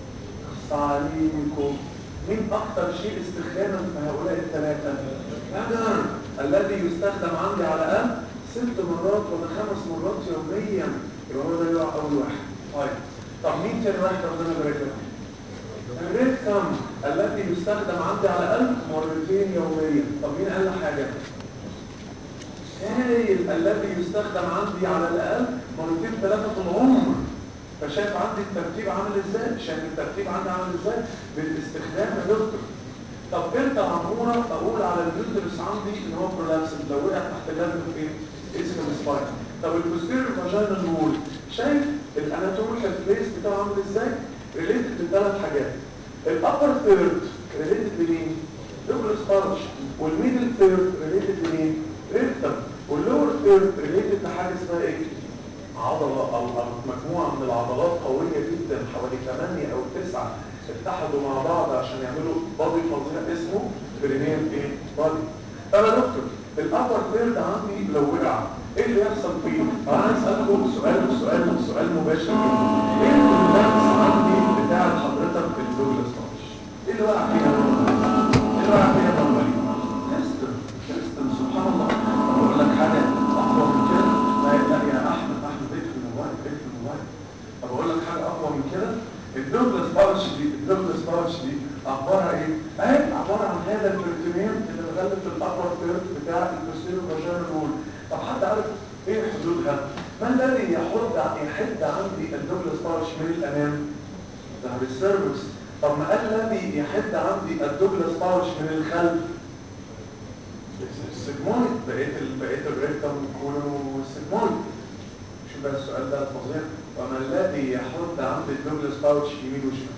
عليكم مين اكتر شيء استخداما في هؤلاء الثلاثه؟ النذر الذي يستخدم عندي على الاقل ست مرات ولا خمس مرات يوميا يبقى هو ده يقع اول واحد. طيب طب مين تاني واحد ربنا يبارك لك؟ الريكتم الذي يستخدم عندي على الاقل مرتين يوميا. طب مين قال حاجه؟ السائل الذي يستخدم عندي على الاقل مرتين ثلاثه في العمر. فشايف عندي الترتيب عامل ازاي؟ شايف الترتيب عندي عامل ازاي؟ بالاستخدام يا دكتور. طب امتى عموره اقول على اليوترس عندي ان هو برولابسد لو وقع تحت الليفل فين؟ اسكال سباين. طب البوستيريور فاجينال وول شايف الاناتوميكال بليس بتاعه عامل ازاي؟ ريليتد لثلاث حاجات. الابر ثيرد ريليتد لمين؟ دوبلس بارش. والميدل ثيرد ريليتد لمين؟ ريكتم. واللور ثيرد ريليتد لحاجه اسمها ايه؟ عضله او مجموعه من العضلات قويه جدا حوالي ثمانية او تسعة اتحدوا مع بعض عشان يعملوا بادي فظيع اسمه برينيال ايه؟ بادي. طب يا دكتور الابر ثيرد عندي لو وقع ايه اللي يحصل فيه؟ انا اسالكم سؤال سؤال سؤال مباشر جدا. ايه الكولابس عندي بتاع حضرتك في الدوجلاس مارش؟ ايه اللي وقع فيها؟ ايه اللي وقع فيها نورمالي؟ تستم تستم سبحان الله. طب اقول لك حاجه اقوى من كده؟ لا لا يا احمد احمد اقفل الموبايل اقفل الموبايل. طب اقول لك حاجه اقوى من كده؟ الدوجلاس بارش دي الدوجلاس بارش دي اخبارها ايه؟ اهي عباره عن هذا البريتونيوم اللي مغلف في الابر ثيرد بتاع البوستيريور فاجينال وول. طب حد عارف ايه حدودها؟ ما الذي يحد يحد عندي الدوجلاس بارش من الامام؟ ظهر السيرفكس. طب ما الذي يحد عندي الدوجلاس بارش من الخلف؟ السيجمويد. بقيت بقيت الريكتم والكولون والسيجمويد. شوف بقى السؤال ده فظيع. وما الذي يحد عند الدوجلاس باوتش يمين وشمال؟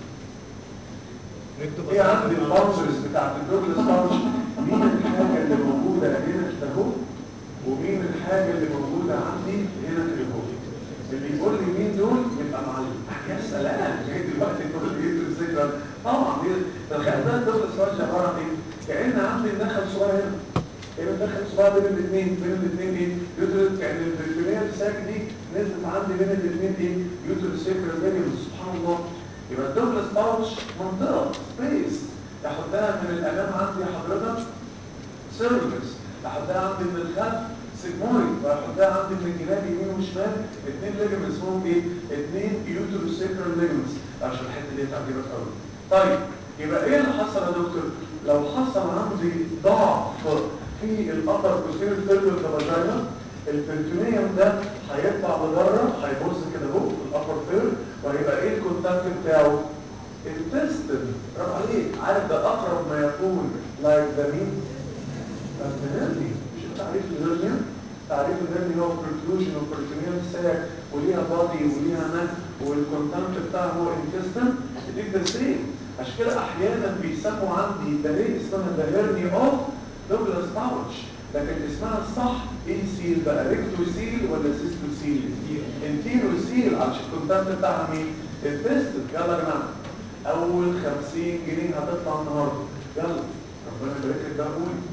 ايه عندي الباوتشز بتاعت الدوجلاس باوتش؟ مين الحاجه اللي موجوده هنا كده اهو ومين الحاجه اللي موجوده عندي هنا كده اهو؟ اللي يقول لي مين دول يبقى معلم. يا سلام جاي دلوقتي تقول لي ايه الذكرى؟ طبعا دي تخيل ده الدوجلاس باوتش عباره عن ايه؟ كأن عندي النخل صغير هنا ايه بندخل صباع بين الاثنين بين الاثنين ايه؟ يوترس. يعني البريتونيال ساك دي نزلت عندي بين الاثنين ايه؟ يوترس سيكرال ليجمنت. سبحان الله. يبقى الدوجلاس باوتش منطقه سبيس ياخدها من الامام عندي حضرتك سيرفكس، احطها عندي من الخلف سيجمويد، واحطها عندي من الجناب يمين وشمال اثنين ليجمنتس اسمهم ايه؟ اثنين يوترس سيكرال ليجمنتس. عشان الحته دي تعجبك قوي. طيب يبقى ايه اللي حصل يا دكتور؟ لو حصل عندي ضعف في الابر بوستيريور ثيرد فاجينا البريتونيوم ده هيطلع لبره هيبص كده اهو في الابر ثيرد وهيبقى ايه الكونتاكت بتاعه؟ التستن. برافو عليك. عارف ده اقرب ما يكون لايك ذا مين؟ الهرني. مش تعريف الهرنيا؟ تعريف الهرنيا هو بريتروجن وبريتونيوم ساك وليها بادي وليها نك والكونتاكت بتاعها هو انتستن. دي ده سيم. عشان كده احيانا بيسموا عندي ده ليه اسمها ذا هيرني اوف دوجلاس باوتش، لكن اسمها الصح ايه سيل بقى؟ ريكتو سيل ولا سيستو سيل؟ انتيرو سيل عشان الكونتاكت بتاعها مين؟ التستن. يلا يا جماعه اول خمسين جنيه هتطلع النهارده. يلا ربنا يبارك لك بقى. قول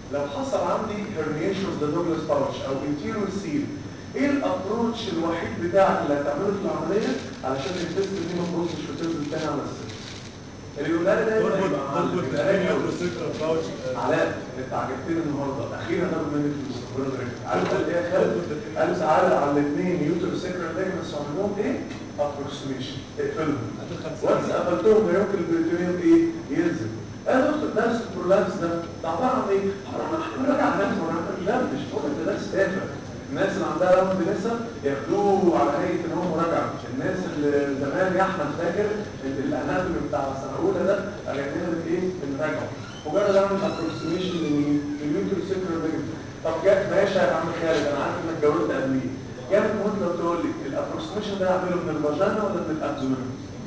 لو حصل عندي herniation of the Douglas pouch او anterior seal، ايه الابروتش الوحيد بتاعك اللي هتعمله في العمليه علشان التست دي ما تبصش وتنزل تاني على الست؟ اللي يقول لي ده تربط اليوتروسيكرال باوتش. علاء انت عجبتني النهارده، اخيرا هاخد منك فلوس ربنا يبارك فيك. عارف قال ايه يا خالد؟ قال تعالى على الاثنين يوتروسيكرال ليجمنتس وعملهم ايه؟ ابروكسيميشن، اقفلهم. وانس قفلتهم لا يمكن البريتونيوم ايه؟ ينزل. قال دكتور درس البرولابس ده ده عباره عن ايه؟ هنراجع ناس لا مش هو ده درس تافه. الناس اللي عندها راوند لسه ياخدوه على هيئه ان هو مراجعه، الناس اللي زمان يا احمد فاكر الاناتومي بتاع سنه اولى ده قالنا ايه؟ بنراجعه. مجرد اعمل ابروكسيميشن لليوتروسيكرال ليجمنت. طب جت ماشي يا عم خالد انا عارف انك جاوبت قبليه. جامد موت لو تقول لي الابروكسيميشن ده اعمله من الفاجينا ولا من الابدومين؟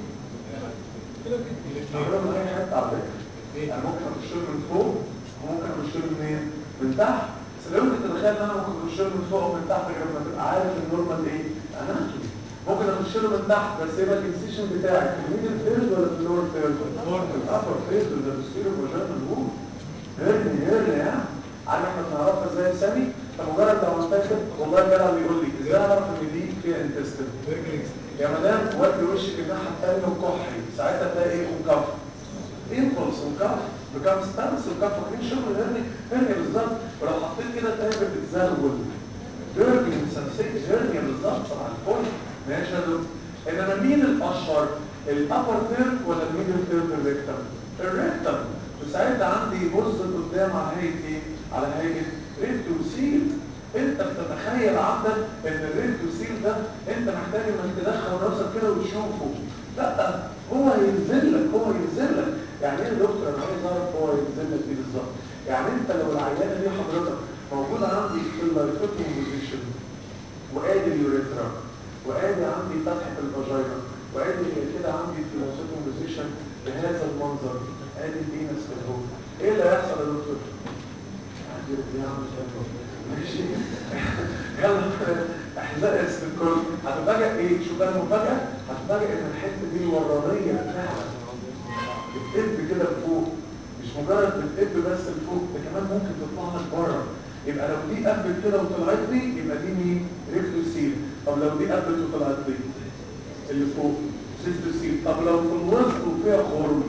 اعمله من اي حته على فكره. يعني ممكن اخش له من فوق وممكن اخش له منين؟ من تحت. بس لو انت تتخيل ان انا ممكن اخش له من فوق ومن تحت غير ما تبقى عارف النورمال ايه؟ اناتومي. ممكن اخش له من تحت بس يبقى الانسيشن بتاعي في الميدل فيرد ولا في اللور فيرد؟ الابر فيرد ولا بسكيرو فاجينا نقول هرني هرني يعني. عارف احنا بنعرفها ازاي يا سامي؟ فمجرد لو عملتها كده والله الجدع بيقول لي ازاي اعرف ان دي فيها انتستين؟ يا مدام ودي وشك الناحيه الثانيه وكحي ساعتها تلاقي ايه؟ وكف امبلس وكف بكام ستانس وكف واخدين شغل هرني هرني بالظبط. ولو حطيت كده تلاقي بتتزلول هرني سنسيت هرني بالظبط طبعا الفل ماشي يا دكتور. انما مين الاشهر؟ الابر ثيرد ولا الميدل ثيرد الريكتم؟ الريكتم. وساعتها عندي بص قدام على هيئه ايه؟ على هيئه ريكتوسيل. انت بتتخيل عندك ان الريكتوسيل ده انت محتاج انك تدخل راسك كده وتشوفه. لا هو هينزل لك هو هينزل لك. يعني ايه يا دكتور انا عايز اعرف هو هينزل لك ايه بالظبط. يعني انت لو العيانه دي حضرتك موجوده عندي في اللايكوتوم بوزيشن وادي اليوريثرا وادي عندي فتحه الفاجينا وادي كده عندي في اللايكوتوم بوزيشن بهذا المنظر ادي البينس في الهوك، ايه اللي هيحصل يا دكتور؟ عندي رجليها مش ماشي يلا احزاء الكل هتفاجئ ايه؟ شوف بقى المفاجاه هتفاجئ ان الحته دي الورانيه فعلا بتقب كده لفوق، مش مجرد بتقب بس لفوق ده كمان ممكن تطلع لك بره. يبقى لو دي قبت كده وطلعت لي يبقى دي مين؟ ريكتوسيل. طب لو دي قبت وطلعت لي اللي فوق سيستوسيل. طب لو في الوسط وفيها خرم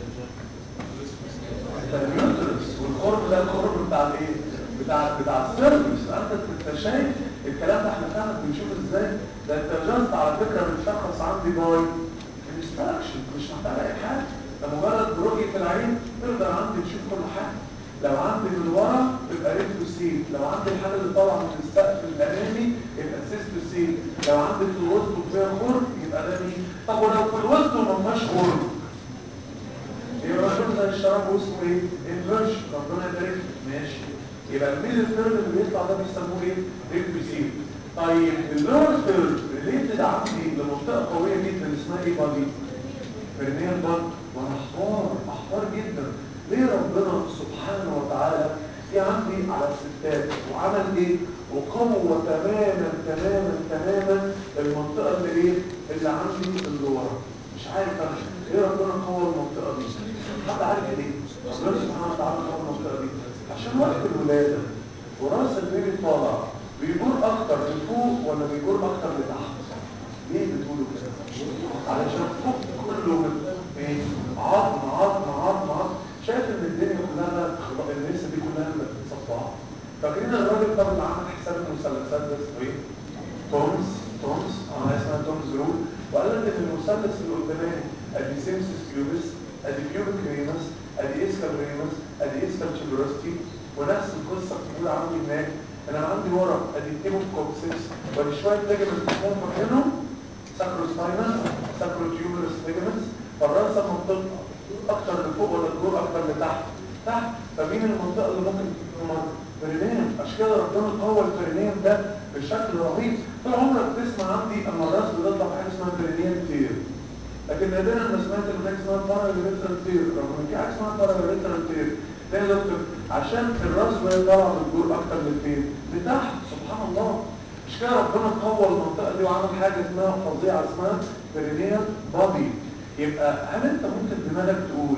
اليوترس والخرم ده الخرم بتاع الايه؟ بتاع بتاع السيرفيس. انت انت شايف الكلام ده احنا فعلا بنشوف ازاي؟ ده انت جاست على فكره بتشخص عندي باي انستراكشن مش محتاج اي حاجه. ده مجرد برؤيه العين تقدر عندي تشوف كل حاجه. لو عندي من ورا يبقى ريكتوسيل، لو عندي الحاجه اللي طالعه من السقف الامامي يبقى سيستوسيل، لو عندي في الوسط وفيها خرم يبقى ده مين؟ طب ولو في الوسط وما فيهاش خرم يبقى مشروب زي الشراب واسمه ايه؟ انفيرشن. ربنا يبارك ماشي. يبقى الميدل ثيرد اللي بيطلع ده بيسموه ايه؟ ريكتوسيل. طيب اللور ثيرد ريليتد عندي لمنطقه قويه جدا اسمها ايه بادي؟ برنيال بادي. وانا احتار احتار جدا ليه ربنا سبحانه وتعالى في عندي على الستات وعمل ايه؟ وقوة تماما تماما تماما المنطقه اللي ايه؟ اللي عندي في اللور. مش عارف انا ليه ربنا قوى المنطقه دي؟ حد عارف ليه؟ ربنا سبحانه وتعالى قوى المنطقه دي عشان وقت الولاده وراس البيبي طالع بيجور اكتر لفوق ولا بيجور اكتر لتحت؟ ليه بتقولوا كده؟ علشان فوق كله من ايه؟ عظم عظم عظم عظم. شايف ان الدنيا كلها النسا دي كلها متصفحه. فاكرين الراجل طبعا اللي عمل حساب المثلثات ده اسمه ايه؟ تومس تومس انا اسمها تومس رول. وقال لك ان المثلث اللي قدامي ادي سيمسس كيوبس ادي كيوبيك ريمس ادي اسكال ريمس ادي اسكال تشيبروستي ونفس القصه بتقول عندي هناك. انا عندي ورا ادي تيبو كوكسيس وادي شويه ليجمنت اسمهم فاكرينهم ساكروسباينال ساكروتيوبرس ليجمنتس. فالراس منطقه اكتر لفوق ولا تدور اكتر لتحت؟ تحت. فمين المنطقه اللي ممكن تكون برينيم؟ عشان كده ربنا قوى البرينيم ده بشكل رهيب. طول عمرك تسمع عندي اما الراس بتطلع حاجه اسمها برينيم تير، لكن نادرا ما سمعت ان حاجه اسمها باراليترال تير. رغم ان في حاجه اسمها باراليترال تير ليه يا دكتور؟ عشان الراس وهي طالعه بتدور اكتر لفين؟ لتحت. سبحان الله. مش كده ربنا قوى المنطقه دي وعمل حاجه اسمها فظيعه اسمها برينيال بادي. يبقى هل انت ممكن دماغك تقول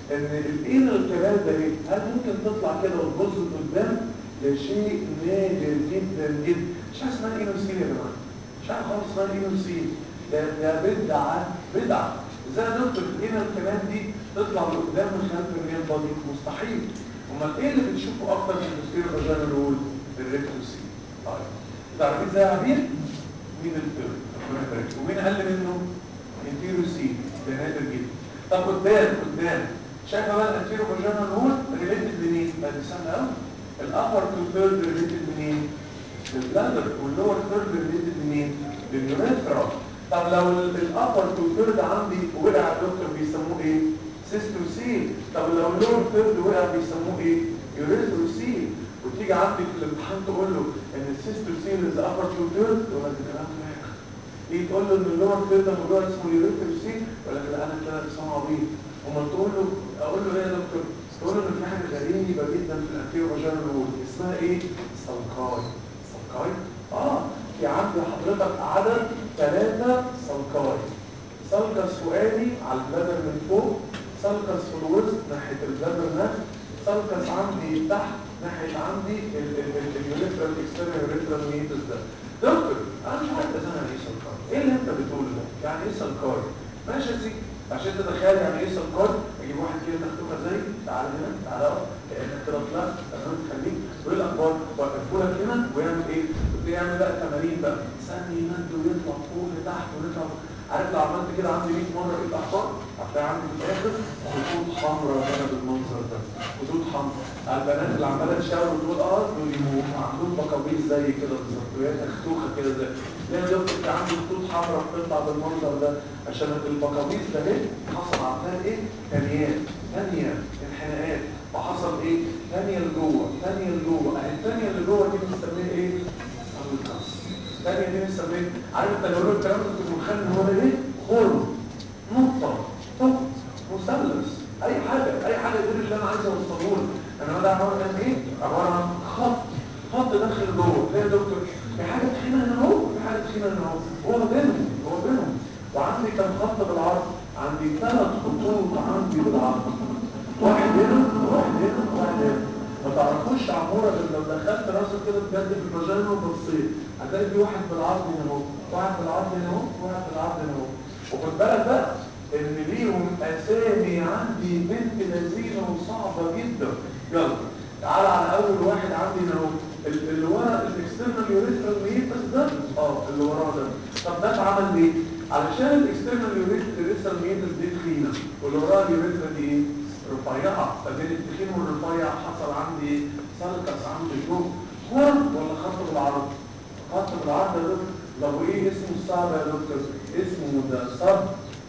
ان الانال كمان ده ايه؟ هل ممكن تطلع كده وتبص لقدام؟ ده شيء نادر جدا جدا. مش عارف اسمها انوسين يا جماعه، مش عارف خالص اسمها انوسين. ده ده بدعه بدعه. ازاي يا دكتور الانال كمان دي تطلع لقدام من خلف الميل بادي؟ مستحيل. امال ايه اللي بتشوفه اكتر في البوستيريور فاجينال وول؟ الريكتوسين. طيب تعرفين ازاي يا عبير؟ مين الثيرد؟ ربنا يبارك. ومين اقل منه؟ انتيروسين. ده نادر جدا. طب قدام قدام شايفه بقى الانتيرو فاجينال وول ريليتد لمين؟ ده سهل قوي. الابر تو ثيرد ريليتد لمين؟ للبلادر. واللور ثيرد ريليتد لمين؟ لليوريثرا. طب لو الابر تو ثيرد عندي وقع يا دكتور بيسموه ايه؟ سيستوسيل. طب لو اللور ثيرد وقع بيسموه ايه؟ يوريثروسيل. وتيجي عندي في الامتحان تقول له ان السيستوسيل از ابر تو ثيرد ولا ده كلام فارغ. تيجي تقول له ان اللور ثيرد موضوع اسمه يوريثروسيل ولا لا انا كده اسمه عبيط. امال تقول له اقول له ايه يا دكتور؟ تقول له ان في حاجه غريبه جدا في الانتيرو فاجينال وول اسمها ايه؟ سلقاي. سلقاي؟ اه في عندي حضرتك عدد ثلاثه سلقاي. سلقس فوقاني على البلادر من فوق، سلقس في الوسط ناحيه البلادر نفسه، سلقس عندي تحت ناحيه عندي اليوريثرال اكسترنال يوريثرال ميتس ده. دكتور انا مش عارف اذا يعني ايه سلقاي. ايه اللي انت بتقوله ده؟ يعني ايه سلقاي؟ ماشي يا سيدي عشان تتخيل يعني ايه سلقاي. اجيب واحد كده تختوخه زي تعالى هنا تعالى اهو كانك كده طلعت تمام تخليك تقول لك وقفوا لك هنا ويعمل ايه؟ بيعمل بقى تمارين بقى ثاني يمد ويطلع فوق لتحت ويطلع. عارف لو عملت كده عندي مية مره في الاحفار هتلاقي عندي في الاخر خطوط حمراء كده بالمنظر ده. خطوط حمراء على البنات اللي عماله تشاور وتقول اه دول يبقوا عندهم بقابيل زي كده بالظبط وهي مختوخه كده زي ليه يا دكتور في عندي خطوط حمراء بتطلع بالمنظر ده عشان البقابيل ده ايه حصل عندها ايه؟ ثانيات ثانيه انحناءات فحصل ايه؟ ثانيه لجوه ثانيه لجوه اهي الثانيه اللي جوه دي بنسميها ايه؟ سلقس. الثانيه دي بنسميها عارف انت لو قلت الكلام ده كنت متخيل ان هو ده ايه؟ خرم نقطه نقطه مثلث اي حاجه اي حاجه غير اللي انا عايز اوصله لك. انا ده عباره عن ايه؟ عباره عن خط خط داخل جوه. ليه يا دكتور؟ في حاجه تخينه هنا اهو في حاجه تخينه هنا اهو هو بينهم هو بينهم. وعندي كم خط بالعرض؟ عندي ثلاث خطوط عندي بالعرض. واحد هنا واحد هنا واحد هنا. ما تعرفوش عموره غير لو دخلت راسك كده بجد في الفاجينا وبصيت هتلاقي في واحد بالعرض هنا اهو واحد بالعرض هنا اهو واحد بالعرض هنا اهو. وخد بالك بقى ان ليهم اسامي عندي بنت لذيذه وصعبه جدا. يلا تعال على اول واحد عندي هنا اهو اللي ورا الاكسترنال يوريثرال ميتس ده اه اللي وراه ده. طب ده اتعمل ليه؟ علشان الاكسترنال يوريثرال ميتس دي تخينه واللي وراها اليوريثرا دي ايه؟ رفيعه. فبين التخين والرفيع حصل عندي ايه؟ سلقس عندي جوه. خرم ولا خط بالعرض؟ خط بالعرض يا دكتور. طب وايه اسمه الصعب يا دكتور؟ اسمه ده سب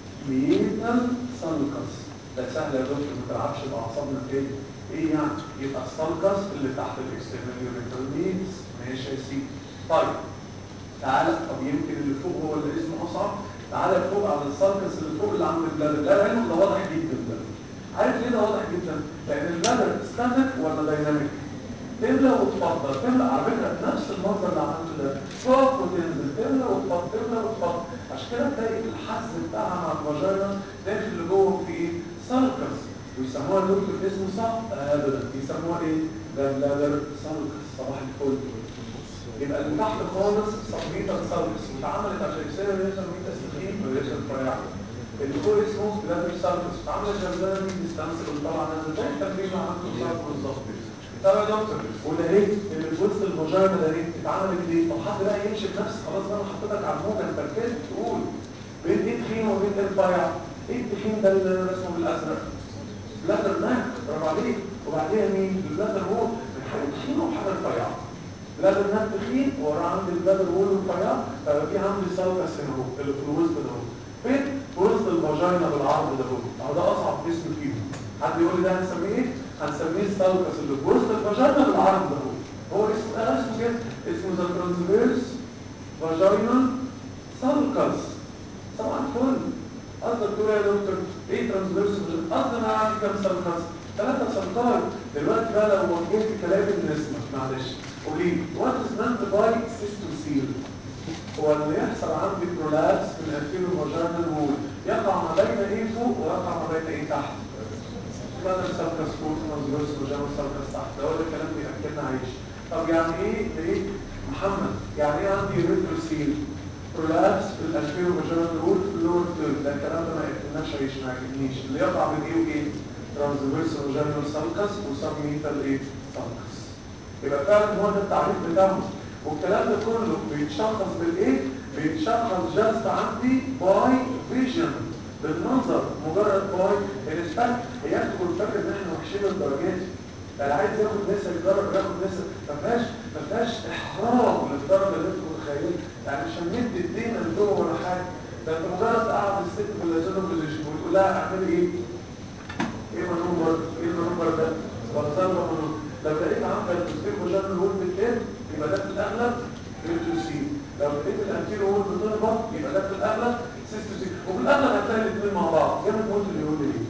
ميتال سلقس. ده سهل يا دكتور ما تلعبش باعصابنا كده. ايه يعني؟ يبقى السلقس اللي تحت الاكسترنال يوريثرال ميتس. ماشي يا سيدي. طيب تعالى طب يمكن اللي فوق هو اللي اسمه اصعب. تعالى فوق على السلقس اللي فوق اللي عند البلادر. لا العلم ده واضح جدا ده. عارف ليه ده واضح جدا؟ لان البلادر ستاتيك ولا دايناميك؟ تملى وتفضل تملى على فكره نفس المنظر اللي عملته ده تقف وتنزل تملى وتفضل تملى وتفضل. عشان كده تلاقي الحز بتاعها مع الفاجينا داخل لجوه في ايه؟ سلقس. ويسموها دكتور اسمه صح؟ ابدا يسموها ايه؟ ده بلادر سلقس. صباح الفل. يبقى اللي تحت خالص صبيطه سلقس اتعملت عشان يصير يوصل ميتا ستين ويوصل رفيع. اللي فوق اسمه بلادر سلقس اتعملت جزاء من ديستانس اللي طبعا نازل زي التمرين اللي عملته صعب بالظبط. طب يا دكتور وده ايه اللي في وسط الفاجينا ده ايه؟ اتعملت ليه؟ طب حد بقى يمشي بنفس خلاص بقى انا حطيتك على الموجه انت ركزت تقول بين ايه تخين وبين ايه رفيع؟ ايه التخين ده اللي انا رسمه بالازرق؟ بلادر ناك برافو عليك. وبعديها مين؟ البلادر وول من حاجه تخينه وحاجه رفيعه. بلادر ناك تخين ورا عندي البلادر وول رفيع فبقى في عندي سلقس هنا اهو اللي في الوسط ده اهو. فين؟ في وسط الفاجينا بالعرض ده اهو. اهو ده اصعب جسم فيهم. حد يقول لي ده هنسميه ايه؟ هنسميه السلقس اللي في وسط الفاجينا بالعرض ده اهو. هو اسمه انا اسمه كده اسمه ذا ترانسفيرس فاجينال سلقس. طبعا الفل. قصدك تقول يا دكتور ايه ترانسفيرس فاجينال؟ قصدي انا عندي كام سلقس؟ ثلاثة سلقاي. دلوقتي بقى لو وجهت كلام النسمة معلش قولي لي وات از مانت باي سيستوسيل؟ هو اللي يحصل عندي برولابس من الانتيرو فاجينال وول يقع ما بين ايه فوق ويقع ما بين ايه تحت؟ بدل سلكس فوق ترانسفيرس وجنرال سلكس تحت، ده هو ده الكلام بيأكلنا عيش. طب يعني ايه ايه محمد؟ يعني ايه عندي ريتروسيل برولابس في الانتيريور فاجينال رول في اللور ثيرد؟ ده الكلام ده ما يأكلناش عيش، ما يعجبنيش. اللي يقع بين ايه وايه؟ ترانسفيرس وجنرال سلكس وسبميتال ايه؟ سلكس. يبقى فعلا هو ده التعريف بتاعهم. والكلام ده كله بيتشخص بالايه؟ بيتشخص جاست عندي باي فيجن، بالنظر، مجرد باي الاسبكت. هي تدخل فاكر ان احنا وحشين الدرجات، يعني عايز ياخد نسب يجرب ياخد نسب، ما فيهاش ما فيهاش احراج للدرجه اللي انت متخيلها، يعني مش هنمد ايدينا لجوه ولا حاجه، ده انت مجرد قاعد الست في اللازونو بوزيشن وتقول لها اعملي ايه؟ ايه منوبر؟ ايه المنوبر ده؟ بنظر منوبر. لو لقيت عندك التصوير مجرد الوول بالكام يبقى ده في الاغلب ريتروسيل، لو لقيت الانتيرو وول بتهبط يبقى ده في الاغلب سيستوسيل، وفي الاغلب هتلاقي الاثنين مع بعض. جامد موت اللي يقول لي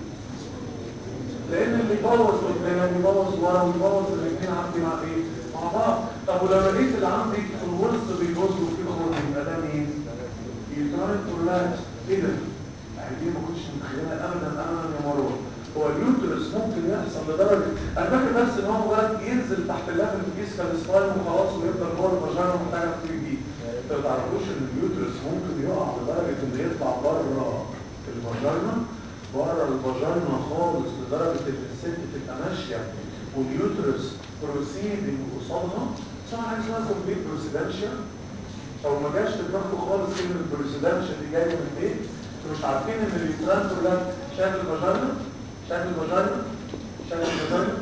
لان اللي يبوظ قدام يبوظ ورا ويبوظ الاثنين عندي مع ايه؟ مع بعض. طب ولو لقيت اللي عندي في الوسط بيبوظ وفي خرج يبقى ده مين؟ يوتراين كولاج. ايه ده؟ يعني دي ما كنتش متخيلها ابدا ابدا يا مروه. هو اليوترس ممكن يحصل لدرجه، انا فاكر بس ان هو مجرد ينزل تحت الليفل الفيسكال سباين وخلاص ويفضل جوه الفاجينا ومحتاج تيجي دي. انتوا ما تعرفوش ان اليوترس ممكن يقع لدرجه انه يطلع بره الفاجينا، بره الفاجينا خالص، لدرجه ان الست تبقى ماشيه واليوترس بروسيدنج قصادها. اسمها حاجه اسمها كومبليت بروسيدنشال، او ما جاش في دماغكم خالص كلمه بروسيدنشال دي جايه من ايه؟ انتوا مش عارفين ان اليوتران كلها شايف الفاجينا؟ شايف الفاجينا؟ شايف الفاجينا؟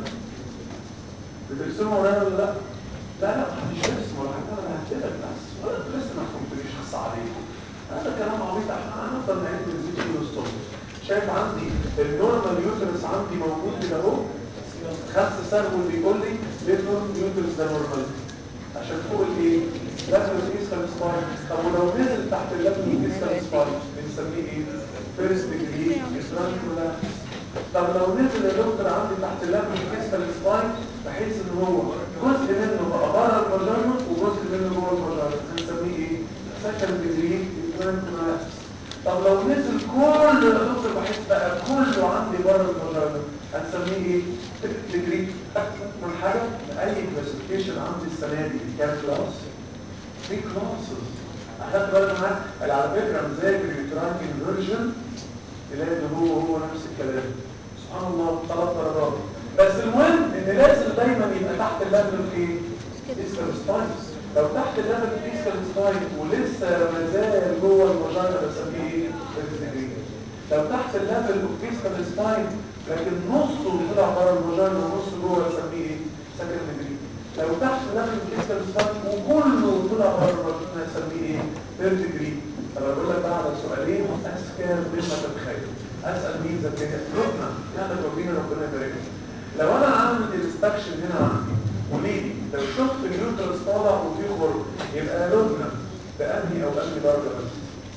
بترسموا ورايا ولا لا؟ لا لا محدش يرسم ولا حاجه، انا ههدلك بس ولا انتوا لسه ما فهمتونيش، خص عليكم. هذا كلام عبيط، احنا هنفضل نعيد ونزيد كل الصبح. شايف عندي النورمال يوترس عندي موجود كده اهو، خمسه سنه بيقول لي ليه النورمال يوترس ده نورمال؟ عشان فوق الايه؟ لفل الفيسكال سباين. طب ولو نزل تحت اللفل الفيسكال سباين بنسميه ايه؟ فيرست ديجري يوتراين كولاج. طب لو نزل يا دكتور عندي تحت اللفل الفيسكال سباين بحيث ان هو جزء منه بقى بره الفاجينا وجزء منه جوه الفاجينا هنسميه ايه؟ سكند ديجري يوتراين كولاج. طب لو نزل كل يا دكتور بحيث بقى كله عندي بره الفاجينا هنسميه ايه؟ ديجري. من حاجه اي كلاسيفيكيشن عندي السنه دي كام كلاس؟ ثلاث كلاسز. اخدت بالك معاك؟ اللي على فكره مذاكر اليوتراين انفيرجن تلاقي ان هو هو نفس الكلام. سبحان الله، ثلاث درجات. بس المهم ان لازم دايما يبقى تحت الليفل ايه؟ فيسكال سباين. لو تحت الليفل فيسكال سباين ولسه مازال جوه الفاجينا بسميه ايه؟ فيرست ديجري. لو تحت الليفل فيسكال سباين لكن نصه طلع بره الفاجينا ونصه جوه بسميه ايه؟ سكند ديجري. لو تحت ليفل فيسكال سباين وكله طلع بره الفاجينا نسميه ايه؟ ثيرد ديجري. طب اقول لك بقى على سؤالين اذكى مما تتخيل. اسال مين ذكيه؟ ربنا يعني ربنا ربنا يبارك. لو انا عامل انستكشن هنا عندي وليدي لو شفت اليوترس طالع وفيه خرم يبقى لبنى بأنهي او انهي درجه بس؟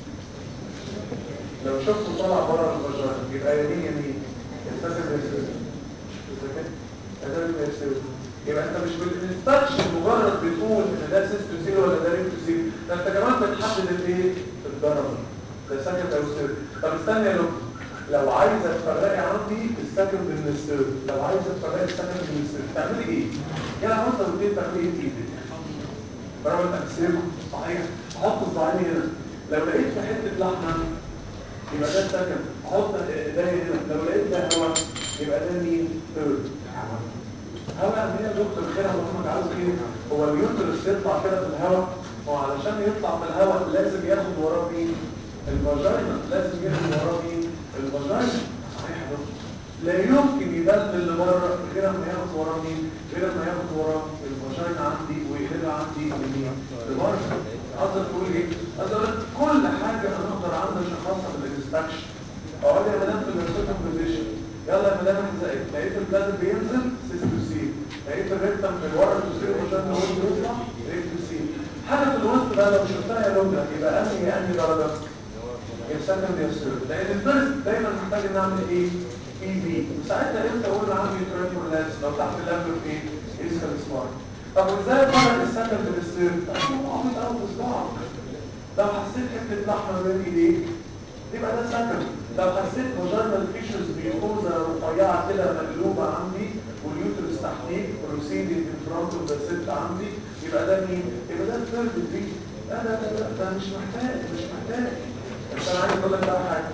لو شفته طالع بره الفاجينا يبقى يمين يمين الفاكر يسير الذكاء ده يسير. يبقى انت مش بالانستكشن مجرد بتقول ان ده سيستوسيل ولا ده ريكتوسيل، ده انت كمان بتحدد الايه؟ الدرجه ده سكند او سير. طب استنى يا لبنى، لو عايزه تفرقي عندي السكند من السير، لو عايزه تفرقي السكند من السير تعملي ايه؟ يلا وانت بتقول تعملي ايه بايدك؟ برافو تقسمه صحيح. احط صباعين هنا، لو لقيت في حته لحمه يبقى ده السكند، احط ايديا هنا، لو لقيت ده هواء يبقى ده مين؟ ثيرد. هواء مين يا دكتور؟ خير اللهم اجعله خير. هو اليوترس يطلع كده في الهواء، وعلشان يطلع في الهواء لازم ياخد وراه مين؟ الفاجينا. لازم ياخد وراه مين؟ الفاجينا. صحيح يا دكتور. لا يمكن يبدل لبره غير اما ياخد وراه مين؟ غير اما ياخد وراه الفاجينا عندي ويقلبها عندي لمين؟ لبره. اقدر تقول ايه؟ اقدر اقول كل حاجه انا اقدر عندي اشخاصها بالانستكشن. اقعد يا مدام في الريسبشن بوزيشن، يلا يا مدام احنا لقيت البلاد بينزل سيستوسيل، لقيت الريكتم في الورا التوسيل عشان هو يطلع ريكتوسيل. حاجه في الوسط بقى لو شفتها يا لبنى يبقى انهي انهي درجه؟ يا سكند يا سير. لان الفيرست دايما محتاج ان اعمل ايه؟ اي في. وساعتها امتى اقول له عندي تريبولانس؟ لو تحت الليفل ايه؟ اسكال سمارت. طب وازاي فرق السكند والسير؟ هو عامل قوي في صباعك. لو حسيت حته لحمه بين ايديك يبقى ده سكن. لو حسيت فاجينال فيشرز بيكوزا رفيعه كده مقلوبه عندي واليوترس تحتيك بروسيدنج ان فرونت اوف ذا ست عندي، يبقى ده مين؟ يبقى ده الثيرد دي. لا لا لا لا ده مش محتاج مش محتاج. بس انا عايز اقول لك بقى حاجه،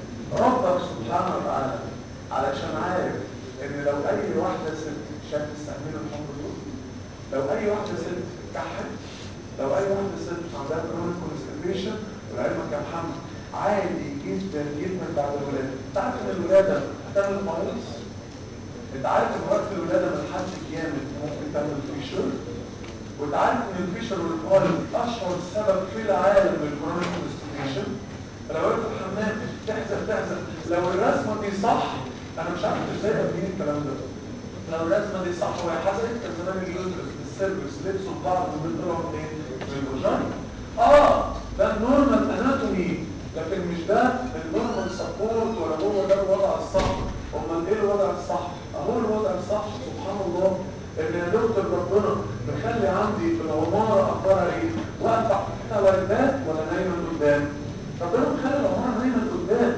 ربك سبحانه وتعالى علشان عارف ان لو اي واحده ست شافت تستحمل الحمل دول، لو اي واحده ست كحت، لو اي واحده ست عندها كرونيك كونستيبيشن، ولعلمك يا محمد عادي جدا جدا بعد الولاده. انت عارف ان الولاده هتعمل فيروس؟ انت عارف ان وقت الولاده من حد جامد ممكن تعمل فيشر؟ وانت عارف ان الفيشر والفيروس اشهر سبب في العالم للكرونيك كونستيبيشن؟ فلو قلت الحمام تحزن تحزن، لو الرسمه دي صح، انا مش عارف ازاي ابني الكلام ده. لو الرسمه دي صح وهي حصلت كان زمان اليوترس السيرفكس لبسوا بعض وبيطلعوا منين؟ من الفاجينا. اه ده النورمال اناتومي، لكن مش ده النورمال سبورت ولا هو ده الوضع الصح. امال ايه الوضع الصح؟ اهو الوضع الصح سبحان الله ان يا دكتور ربنا مخلي عندي في العماره اخبارها ايه؟ واقفه حتى وردات ولا نايمه قدام؟ ربنا مخلي العماره نايمه قدام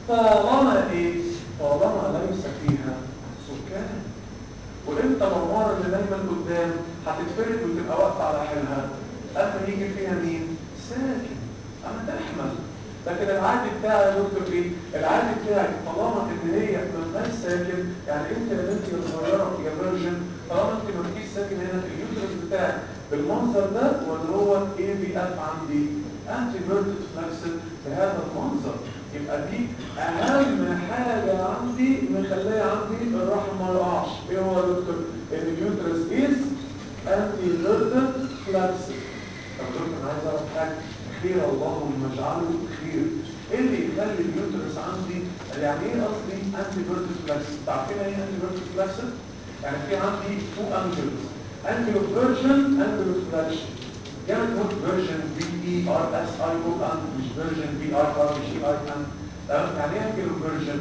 طالما ايه؟ طالما ليس فيها سكان. وامتى العماره اللي دايما قدام هتتفرد وتبقى واقفه على حيلها؟ اما يجي فيها مين؟ ساكن. اما تحمل. لكن العادي بتاعي يا دكتور ايه؟ العادي بتاعي طالما ان هي ما فيهاش ساكن، يعني انت يا بنتي يا صغيره يا فيرجن، طالما انت ما فيش ساكن هنا في اليوترس بتاعك بالمنظر ده، ولا هو ايه بي اف عندي؟ انتي فيرتد فلاكسد بهذا المنظر، يبقى دي اهم حاجه عندي مخليه عندي الرحم ما يقعش. ايه هو يا دكتور؟ ان اليوترس از انتي فيرتد فلاكسد. طب دكتور انا عايز اعرف حاجه، خير الله ومجعله خير، ايه اللي يخلي اليوترس عندي؟ يعني ايه قصدي انتي فيرتد فلاكسد؟ عارفين ايه انتي فيرتد فلاكسد؟ يعني في عندي تو انجلز، انجل اوف فيرجن، انجل اوف فلاكشن. يعني نقول فيرجن بي اي ار اس اي او ان، مش فيرجن بي ار ار مش اي اي ان. تمام؟ يعني ايه انجل اوف فيرجن؟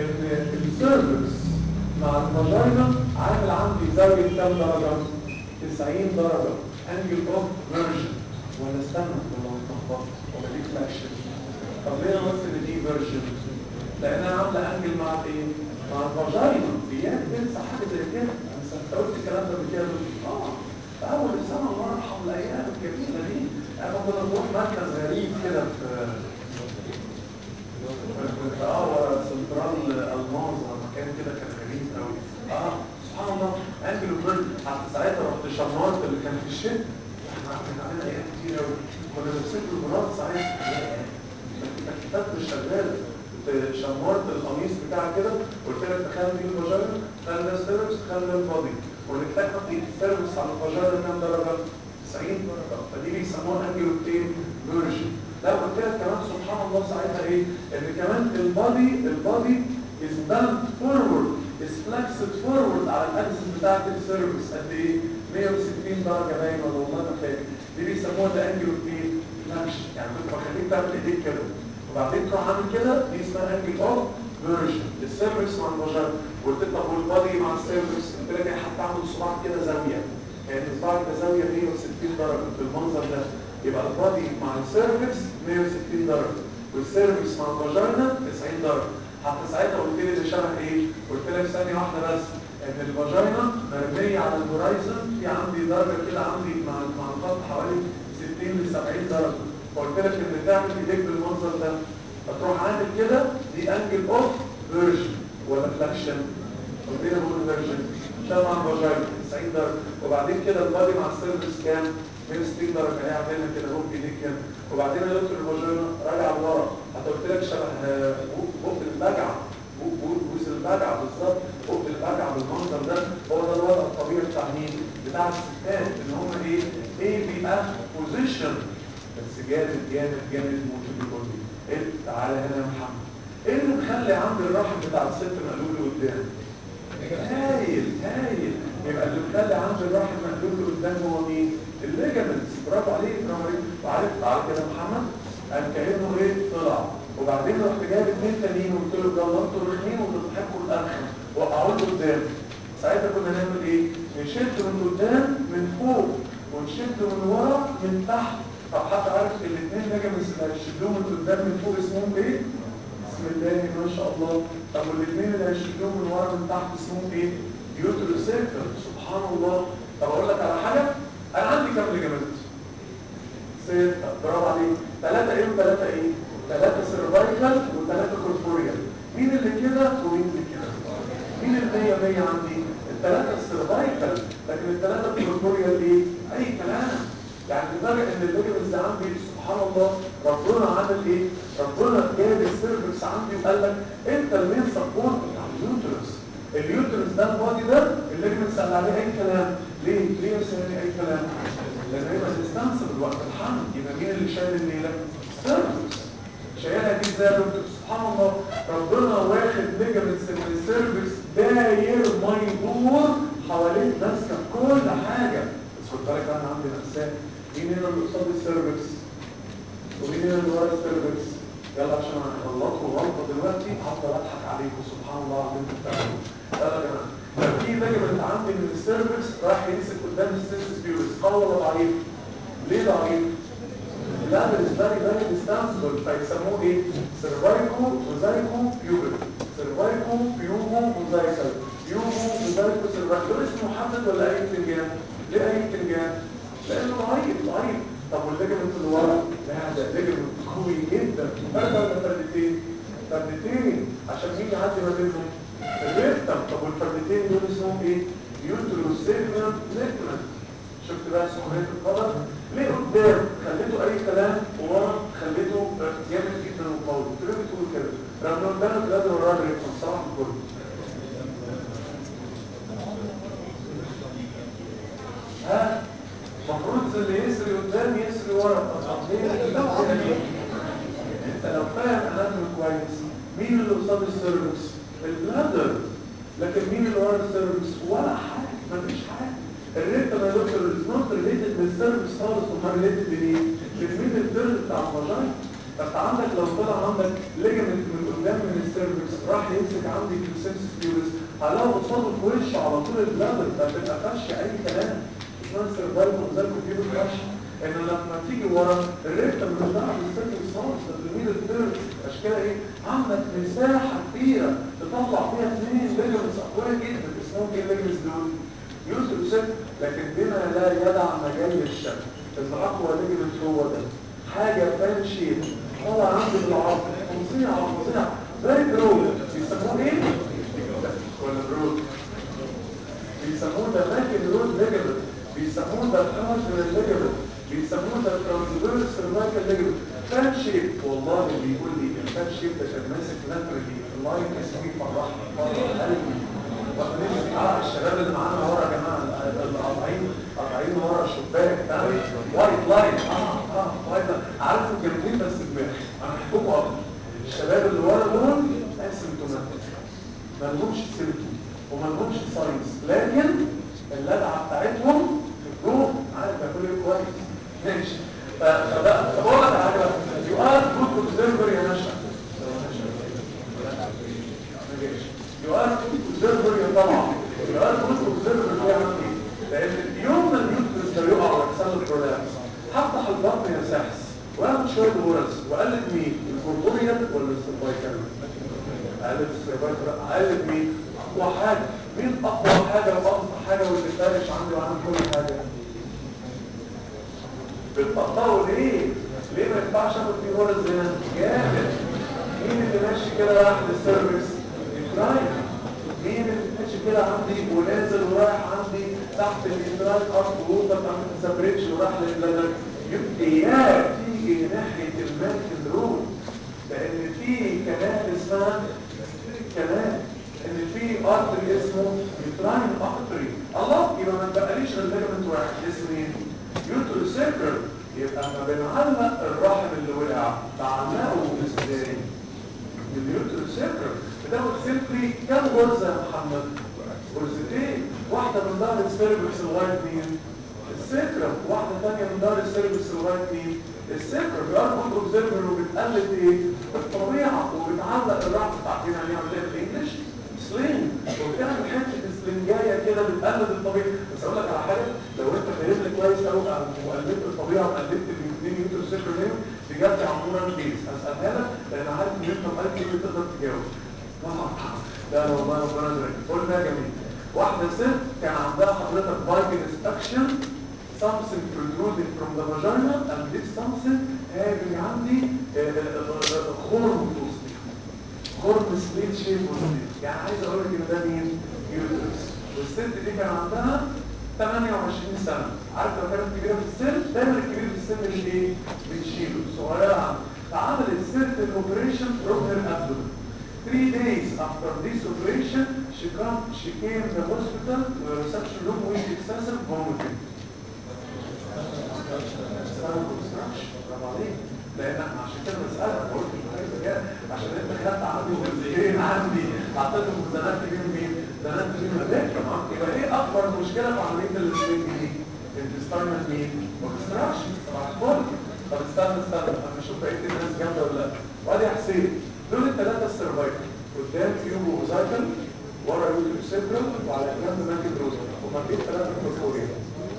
ان السيرفكس مع الفاجينا عامل عندي زاويه كام درجه؟ تسعين درجه، انجل اوف فيرجن. ولا استنى ولا متلخبط ولا دي فلاكشن؟ طب ليه انا قلت ان دي فيرجن؟ لان انا عامله انجل مع ايه؟ مع الفاجينا. اياك تنسى حاجه زي كده. انت قلت الكلام ده قبل كده؟ اه اول سنه الله يرحم الايام الجميله دي، انا كنا نروح مركز غريب كده في في اه سنترال الماظه، مكان كده كان غريب قوي. اه سبحان الله انجل وبرد. حتى ساعتها رحت شمرت اللي كان في الشتاء، احنا عملنا ايام كتير قوي كنا بنمسك البراد ساعتها، الكتاب مش شغاله. شمرت القميص بتاعك كده قلت لك تخلي دي الفاجينا، خلي السيرفكس، خلي البادي، ونتاكد السيرفكس على الفاجينا كام درجه؟ تسعين درجه. فدي بيسموها انجلوبتين فيرجن. لا قلت لك كمان سبحان الله ساعتها ايه؟ ان كمان البادي البادي is bent forward is flexed forward على الاكسس بتاعت السيرفكس قد ايه؟ مية وستين درجه باين ولا والله ما فاكر. دي بيسموها ده انجلوبتين فلاكشن، يعني كنت بخليك تعمل ايديك كده وبعدين تروح عامل كده، دي اسمها انجل اوف فيرجن. السيرفكس مع الفاجينا. قلت لك طب والبادي مع السيرفكس؟ قلت لك حتى اعمل صباعك كده زاويه، يعني صباعك ده زاويه مية وستين درجه بالمنظر ده، يبقى البادي مع السيرفكس مية وستين درجه والسيرفكس مع الفاجينا تسعين درجه. حتى ساعتها قلت لي ده شبه ايه؟ قلت لك ثانيه واحده بس، ان الفاجينا مرميه على الهورايزون في عندي درجه كده عندي مع مع الخط حوالي ستين ل سبعين درجه. فقلت لك ان تعمل ايديك بالمنظر ده فتروح عامل كده، دي انجل اوف فيرجن ولا فلاكشن؟ قلت لي بقول فيرجن عشان مع الفاجينا تسعين درجه، وبعدين كده البادي مع السيرفكس كام؟ مية وستين درجه. هي عاملها كده اهو بايديك كده، وبعدين يا دكتور الفاجينا راجع لورا. قلت لك شبه بق البجعه، بوز البجعه بالظبط، بق البجعه بالمنظر ده. هو ده الوضع الطبيعي بتاع مين؟ بتاع الستات، ان هم ايه؟ ايه بي اف بوزيشن. بس جامد جامد جامد موت بيقول لي ايه؟ تعالى هنا يا محمد، ايه اللي مخلي عند الرحم بتاع الست مقلوب لقدام؟ هايل هايل. يبقى اللي مخلي عند الرحم مقلوب لقدام هو مين؟ الليجامنتس. برافو عليك برافو عليك. وعارف تعالى كده يا محمد، قال كانه ايه؟ طلع. وبعدين رحت جايب اثنين تانيين وقلت له يلا انتوا رخمين وتضحكوا الارخم، وقعوا له قدام. ساعتها كنا نعمل ايه؟ نشد من قدام من فوق ونشد من ورا من تحت. طب حد عارف الاثنين ليجامنتس اللي هيشدوهم من قدام من فوق اسمهم ايه؟ شاء الله. طب والاثنين اللي هيشدوه من ورا من تحت اسمهم ايه؟ يوتروسيركل. سبحان الله. طب اقول لك على حاجه، انا عندي كام ليجامنت؟ ستة. برافو عليك. ثلاثة ايه وثلاثة ايه؟ ثلاثة سيرفايكال وثلاثة كوربوريال. مين اللي كده ومين اللي كده؟ مين المية مية عندي؟ الثلاثة السيرفايكال، لكن الثلاثة الكوربوريال ايه؟ اي كلام. يعني لدرجة ان الليجمنتس عندي سبحان الله ربنا عمل ايه؟ ربنا جاب السيرفكس عندي وقال لك انت المين سبورت بتاع اليوترس. اليوترس ده البادي ده الليجمنتس قال عليه اي كلام. ليه؟ ليه يا سيدي اي كلام؟ لان هيبقى ديستانسبل وقت الحمل. يبقى مين اللي شايل النيله؟ السيرفكس. شايلها دي ازاي يا دكتور؟ سبحان الله ربنا واخد ليجمنتس من السيرفكس داير ما يدور حوالين ماسكه كل حاجه. بس خد بالك انا عندي مأساة. مين هنا اللي قصاد السيرفكس؟ ومين هنا اللي ورا السيرفكس؟ يلا عشان انا غلطت غلطه دلوقتي هفضل اضحك عليكم. سبحان الله على اللي انتوا بتعملوه. يلا يا جماعه لو في ليجمنت عندي من السيرفكس رايح يمسك قدام السيرفكس بيورس قوي ولا ضعيف؟ ليه ضعيف؟ لا بالنسبه لي فيري ديستانسبل فيسموه ايه؟ سيرفايكو موزايكو بيوبل. سيرفايكو بيوبو موزايكل. بيوبو موزايكو سيرفايكو. ده اسمه محدد ولا اي بتنجان؟ ليه اي بتنجان؟ لانه ضعيف ضعيف. طب والليجمنت اللي ورا؟ لا ده ليجمنت قوي جدا. فرده ولا فردتين؟ فردتين. عشان مين يعدي ما بينهم؟ الريكتم. طب والفردتين دول اسمهم ايه؟ يوتروسيركل ليجمنت. شفت بقى سخونية القدر؟ ليه قدام خليته اي كلام وورا خليته جامد جدا وقوي؟ انتوا ليه بتقولوا كده؟ رغم ان قدام الجدر ورا الريكتم صراحة الكل. ها؟ المفروض اللي يسري قدام يسري ورا. طب ليه؟ انت لو فاهم اناتومي كويس مين اللي قصاد السيرفكس؟ البلادر. لكن مين اللي ورا السيرفكس؟ ولا حاجه. مفيش حاجه. الريكتم يا دكتور از نوت ريليتد للسيرفكس خالص. امال ريليتد لمين؟ للميدل تيرن بتاع الفاجينا. فانت عندك لو طلع عندك ليجمنت من قدام من السيرفكس راح يمسك عندي كلوسنس فيورس هلاقي قصاده في وشه على طول البلادر. فبتبقى فاشيه اي كلام. اسمها سيرفايفل وزاركو فيورس فاشيه. ان لما تيجي ورا الريكتم مش دعوه بالسيرفكس خالص. ده الميدل تيرن. عشان كده ايه؟ عندك مساحه كبيره تطلع فيها اثنين ليجمنتس اقوياء جدا. اسمهم ايه الليجمنتس دول؟ يوسف. لكن بما لا يدع مجال للشك ان اقوى ليجمنت هو ده. حاجه فان شيب طلع عندي بالعرض فظيعه فظيعه زي برود. بيسموه ايه؟ ولا برود؟ بيسموه ده ماكن رود ليجمنت. بيسموه ده كارتر ليجمنت. بيسموه ده ترانسفيرس سيرفايكال ليجمنت. فان شيب. والله اللي بيقول لي الفان شيب ده كان ماسك لاترالي اللاين اسمه فرحني فرح قلبي. ونفسي اه الشباب اللي معانا ورا يا جماعه القاطعين قاطعين ورا الشباك ده وايت لاين. اه اه وايت لاين. عارفوا الجامدين بس دماغ. انا بحبكم اكتر. الشباب اللي ورا دول اسيمتوماتيك ما لهمش سيمتوم وما لهمش ساينس لكن اللدعه بتاعتهم في الجوع عارف بياكلوا ايه كويس. ماشي. فده طب اقول لك على حاجه يو ار جود اوبزرفر يا باشا. يؤثر اوبزرفر يا طبعا. يؤثر اوبزرفر ليه عندي؟ لان يوم ما اليوترس ده يقع ويحصل له برولابس هفتح البطن يا سحس واخد شويه غرز وقلب مين؟ الكوربوريال ولا السيرفايكال؟ قلب السيرفايكال. قلب مين؟ اقوى حاجه. مين اقوى حاجه واقوى حاجه واللي فارش عندي وعامل كل حاجه؟ بتقطعوا ليه؟ ليه ما ينفعش اخد فيه غرز هنا؟ جامد. مين اللي ماشي كده رايح للسيرفيس؟ الكلاين. مين اللي ماشي كده عندي ونازل ورايح عندي تحت الانترايت ارض ووتر تحت السبريتش ورايح للبلدر؟ يبقى اياك تيجي ناحيه الماركن رود لان في كلام اسمها كلام ان في ارتري اسمه يوتراين ارتري. الله يبقى ما تبقاليش غير ليجمنت واحد اسمه ايه؟ يوتروسيركل. يبقى اما بنعلق الرحم اللي وقع بعلقه ازاي؟ باليوتروسيركل. بتاخد سيمبلي كام غرزه يا محمد؟ غرزتين. واحده من ظهر السيرفكس لغايه مين؟ السيركل. واحده ثانيه من ظهر السيرفكس لغايه مين؟ السيركل. بيربط اوبزرفر وبتقلد ايه؟ الطبيعه وبتعلق الرحم بتاعتنا يعني عندنا بالانجلش سلينج وبتعمل حته سلنجايه كده بتقلد الطبيعه. بس اقول لك على حاجه لو انت فاهم لي كويس قوي وقلدت الطبيعه وقلدت الاثنين يوتروسيركل بجد عموما بيس هسألها لك لان عارف ان انت مقالك ايه اللي تقدر تجاوب. لا لا والله ربنا يبارك. قول بقى جميل. واحدة ست كان عندها حضرتك vital inspection, something protruding from the vagina and this something having عندي خرم في وسطي. خرم سبليت شيب وسطي. يعني عايز اقول لك ان ده مين؟ يوترس. والست دي كان عندها ثمانية وعشرين سنة. عارف لو كانت كبيرة في السن، دايما الكبير في السن اللي ايه؟ بتشيله. صغيرة عنده. فعملت سيرت الاوبريشن from her abdomen. Three days after this operation, she come, she came to the hospital to the reception room with excessive vomiting. برافو عليك. لان احنا عشان كده بسألك بقول لك عشان انت خدت عندي جزئين عندي حطيتهم في زنات كبير مين؟ زنات كبير مدرك. يبقى ايه اكبر مشكلة في عملية السبرينج دي؟ الانتستاينال مين؟ اوبستراكشن. صباح الفل. طب استنى استنى اما نشوف بقية الناس جامدة ولا لا. وادي يا حسين دول الثلاثة السيرفايكل. قدام يوجو موزايكل، ورا يوجو سيبرا، وعلى الجنب ماكل روزر. هما دي الثلاثة الكوريين.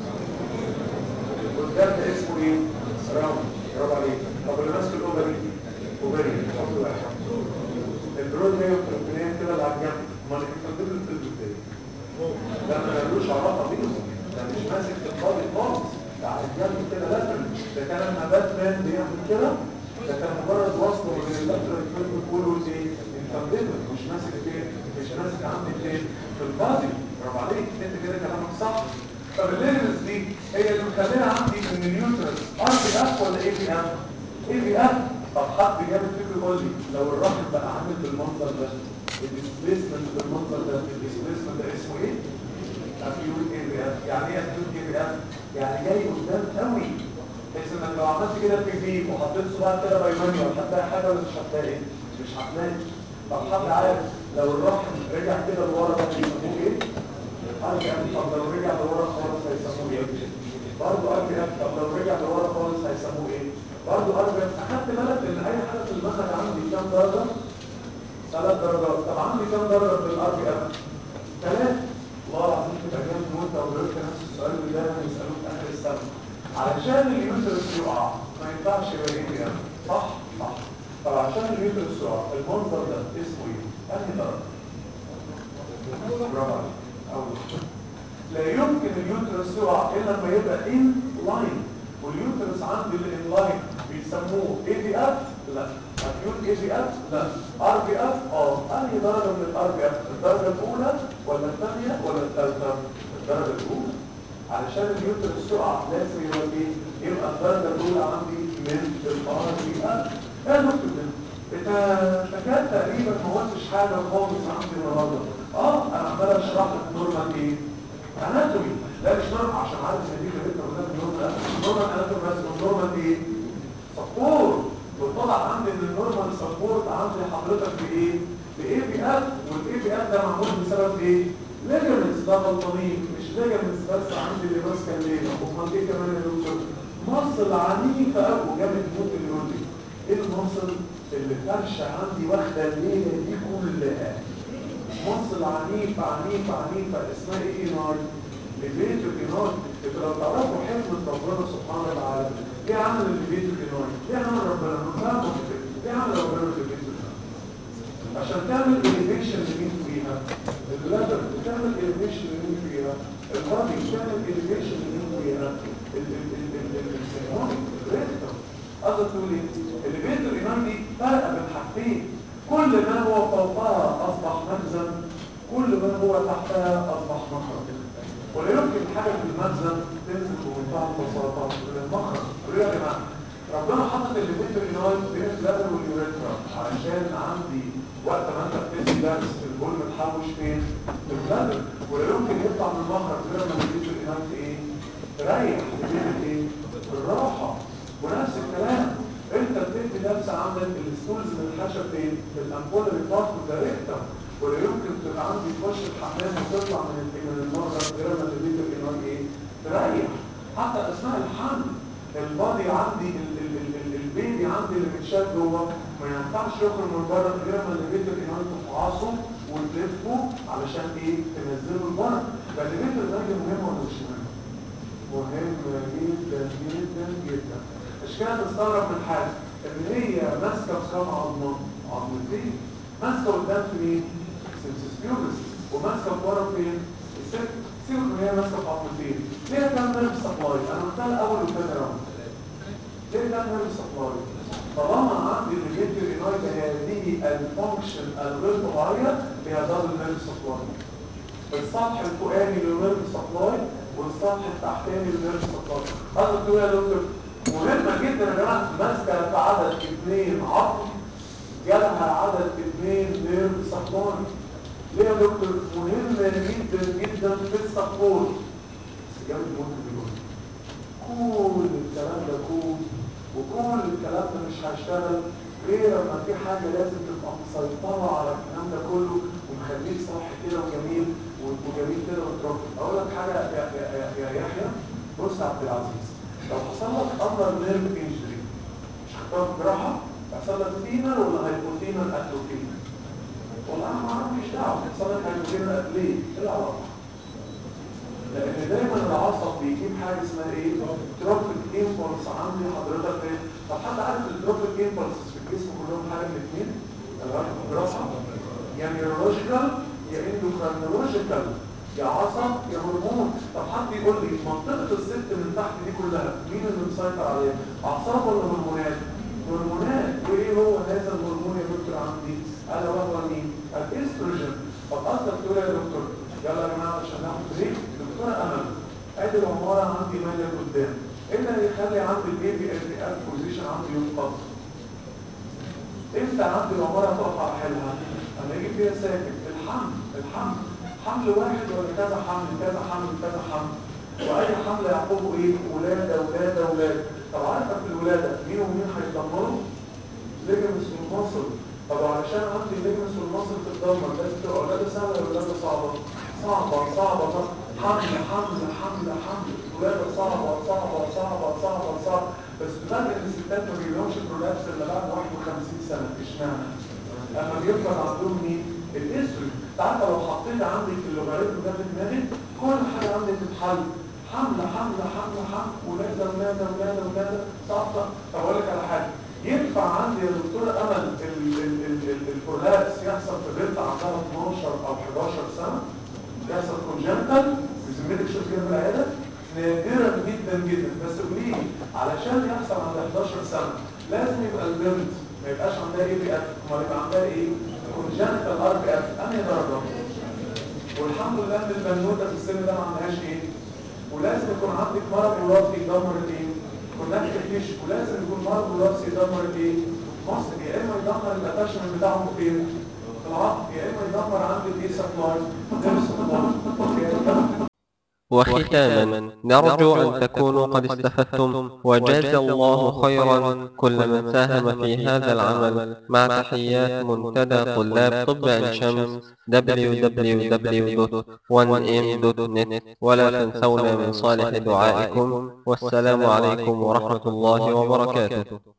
قدام ده اسمه ايه؟ راوند. برافو عليك. طب اللي ماسك الاوفري؟ اوفري. حط واحد. البرود هي والتربينات كده اللي على الجنب. امال انت بتقول الطب ازاي؟ ده ما ملوش علاقة بيهم. ده مش ماسك في الفاضي خالص. ده على الجنب كده لاترال. ده كان لما باتمان بيعمل كده. ده كان مجرد وصل بين اللاترال كول والايه؟ الكاردينال. مش ماسك فين؟ مش ماسك عندي فين؟ في الفاضي. برافو عليك. انت كده كلامك صح. طب الليجنز دي هي اللي مخليها عندي ان اليوترس ار بي اف ولا اي بي اف؟ اي بي اف. طب حد جاب الفكر يقول لي لو الرحم بقى عامل بالمنظر ده، الديسبيسمنت بالمنظر ده، الديسبيسمنت ده اسمه ايه؟ اكيوت اي بي اف. يعني ايه اكيوت اي بي اف؟ يعني جاي قدام قوي. بحيث انك لو عملت كده في بي وحطيت صباعك كده بايمانيوال هتلاقي حاجه ولا مش هتلاقي؟ مش هتلاقي. طب حد عارف لو الرحم رجع كده لورا ده هيسموه ايه؟ ار بي اف. طب لو رجع لورا خالص هيسموه ايه؟ برضه ار بي اف. طب لو رجع لورا خالص هيسموه ايه؟ برضه ار بي اف. اخدت بالك ان اي حاجه في المنهج عندي كام درجه؟ ثلاث درجات. طب عندي كام درجه في الار بي اف؟ ثلاث. والله العظيم تبقى جامد وانت وجاوبت نفس السؤال اللي دايما يسالوك اخر السنه. علشان اليوترس يقع ما ينفعش يبقى ايه بي اف. صح؟ صح. طب عشان اليوترس يقع المنظر ده اسمه ايه؟ انهي درجه؟ برافو عليك. اول لا يمكن اليوترس يقع الا لما يبقى ان لاين. واليوترس عندي الان لاين بيسموه اي بي اف. لا. اكيوت اي بي اف. لا. ار بي اف. اه. انهي درجه من الار بي اف؟ الدرجه الاولى ولا الثانيه ولا الثالثه؟ الدرجه الاولى. علشان اليوترس يقع لازم يبقى ايه؟ يبقى الدرجه الاولى عندي من الار بي اف. ايه نكتب ده؟ انت تكاد تقريبا ما قلتش حاجه خالص عندي النهارده. اه انا عمال اشرح لك نورمال ايه؟ اناتومي. لا مش نورمال عشان عارف ان دي خليتنا قلنا نورمال نورمال اناتومي بس نورمال ايه؟ سبورت. وطلع عندي ان النورمال سبورت عندي حضرتك بايه؟ باي بي اف. والاي بي اف ده معمول بسبب ايه؟ ليجمنتس. ده غلطانين. مش ليجمنتس بس عندي اللي ماسكه الليله. امال ايه كمان يا دكتور؟ مصل عنيفه قوي وجابت موت اليوري. ايه المصل اللي فرشه عندي واخده الليله دي كلها؟ مصل عنيفه عنيفه عنيفه اسمها ايه؟ اينار. لبيت الإنار. انتوا لو تعرفوا حكمة ربنا سبحانه وتعالى ليه عمل لبيت الإنار؟ ليه عمل ربنا؟ نفهمه كده. ليه عمل ربنا لبيت الإنار؟ عشان تعمل إليفيشن لمين فيها؟ اللبن. تعمل إليفيشن لمين فيها؟ البادي. تعمل إليفيشن لمين فيها؟ السيموني. الريكتم. قصدك تقول ايه؟ اللبيت الإنار دي فرق بين حاجتين. كل ما هو فوقها أصبح مخزن، كل ما هو تحتها أصبح مخرج. ولا يمكن حاجة في المخزن تنزل بمنتهى البساطة من المخرج. ليه يا جماعة؟ ربنا حطت الليبيت الإناي بين اللبن واليوريثرا علشان عندي وقت ما انت بتدي درس البول متحوش فين؟ في اللبن. ولا يمكن يطلع من المخرج غير ما الليبيت الإناي في ايه؟ تريح. الليبيت ايه؟ بالراحة. ونفس الكلام انت بتدي درس عندك الستولز من الحشا فين؟ في الأنبول اللي بتاخد ده ريكتم. ولا يمكن تبقى عندي تخش الحمام وتطلع من من المخرج غير ما الليبيت الإناي ايه؟ تريح. حتى أثناء الحمل البادي عندي ال ال ال ال البيبي عندي اللي متشال جوه ما ينفعش يخرج من بره غير ما الليبيت الإناي تفعصه وتلفه علشان ايه؟ تنزله لبره. فالليبيت الإناي مهم ولا مش مهم؟ مهم جدا جدا جدا. مش كده تستغرب من حاجه ان هي ماسكه في كام عظمه؟ عظمتين. ماسكه قدام في مين؟ سيمسيس بيوبس، وماسكه ورا فين؟ السيرك. سيبك من هي ماسكه في عظمتين. ليه كام نيرف سبلاي؟ انا قلتها الاول وثاني راوند. ليه كام نيرف سبلاي؟ طالما عندي الليجيتور رينايد هذه الفانكشن الغير طبيعيه هي دبل نيرف سبلاي. السطح الفوقاني للنيرف سبلاي والسطح التحتاني للنيرف سبلاي. قصدك تقول يا دكتور مهمه جدا يا جماعه ماسكه في عدد اثنين عظم جالها عدد اثنين نيرف سبلاي. ليه يا دكتور؟ مهمه جدا جدا في السبورت. جامد ممكن يقول كل الكلام ده كود وكل الكلام ده مش هيشتغل غير لما في حاجه لازم تبقى مسيطره على الكلام ده كله ومخليك صح كده وجميل وجميل كده وترفض. اقول لك حاجه يا, يا, يا, يا يحيى، بص يا عبد العزيز، لو حصل لك اندر نيرف انجري مش هتروح جراحه؟ هيحصل لك فيمر ولا هيبوتيمر اتروفيمر؟ والله انا ما اعرفش دعوه هيحصل لك هيبوتيمر ليه؟ ايه العلاقه؟ لان دايما العصب بيجيب حاجه اسمها ايه؟ تروفيك امبولس عندي حضرتك ايه؟ طب حد عارف التروفيك امبولس في الجسم كلهم حاجه من اثنين؟ الواحد الجراحه يا نيورولوجيكال يا اندوكرينولوجيكال يا عصب يا هرمون. طب حد يقول لي منطقه الست من تحت دي كلها مين اللي مسيطر عليها؟ اعصاب ولا هرمونات؟ هرمونات. وايه هو هذا الهرمون يا دكتور عندي؟ الا وهو مين؟ الاستروجين. طب قصدك تقول يا دكتور يلا يا جماعه عشان ناخد بريك. دكتوره امل ادي العماره عندي مايله قدام، ايه اللي هيخلي عندي البيبي ال بوزيشن عندي ينقص؟ امتى عندي العماره تقف على حيلها؟ لما يجي فيها ساكن. الحمل الحمل حمل واحد ولا كذا حمل كذا حمل كذا حمل، واي حمل يعقبه ايه؟ ولاده ولاده ولاده. طب عارفه في الولاده مين ومين هيتدمروا؟ ليجمنتس والمصل. طب علشان عندي ليجمنتس والمصل تتدمر لازم تبقى ولاده سهله ولا ولاده صعبه؟ صعبه صعبه صعبه. حمل حمل حمل حمل ولاده صعبه صعبه صعبه صعبه صعبه. بس تفاجئ ان الستات ما بيجيلهمش برولابس الا بعد واحد وخمسين سنه. اشمعنى؟ اما بيفضل عندهم مين؟ الاستروجين. تعرف لو حطيت عندي في اللوغاريتم ده في دماغي كل حاجه عندي تتحل. حمل حمل حمل حمل ولاده ولاده ولاده ولاده صعبه. طب اقول لك على حاجه، ينفع عندي يا دكتوره امل البرولابس يحصل في بنت عندها اتناشر او حداشر سنه؟ يحصل كونجنتال بذمتك شوف كده في العياده؟ نادرا جدا جدا. بس قولي لي علشان يحصل عند حداشر سنه لازم يبقى البنت ما يبقاش عندها اي بي اف، امال يبقى عندها ايه؟ كونجنتال ار بي اف. انهي درجه؟ والحمد لله ان البنوته في السن ده ما عندهاش ايه؟ ولازم يكون عندك مرض وراثي يدمر الايه؟ كونكتيف تيشو. ولازم يكون مرض وراثي يدمر الايه؟ مصل. يا اما يدمر الاتاشمنت بتاعهم فين؟ في العظم، يا اما يدمر عند الايه سبلاي نيرف سبلاي. وختاما نرجو أن تكونوا قد استفدتم وجزى الله خيرا كل من ساهم في هذا العمل مع تحيات منتدى طلاب طب عين شمس دبليو دبليو دبليو دوت وان ام دوت نت. ولا تنسونا من صالح دعائكم والسلام عليكم ورحمة الله وبركاته.